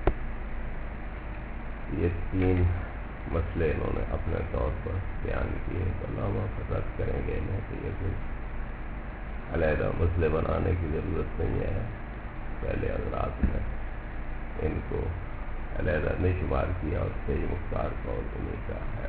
یہ تین مسئلے انہوں نے اپنے طور پر بیان کیے، تو علامہ رد کریں گے انہیں کہ یہ کوئی علیحدہ مسئلے بنانے کی ضرورت نہیں ہے، پہلے حضرات نے ان کو علیحدہ نہیں شمار کیا اور صحیح مختار قول انہیں کا ہے۔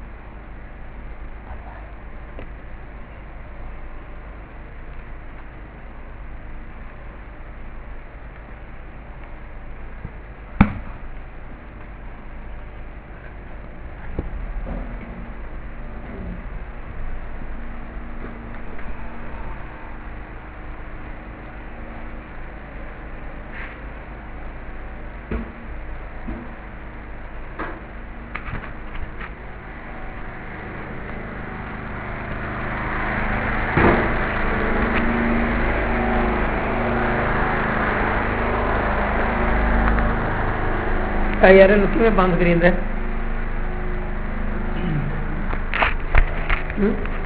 یار لکی میں بند کری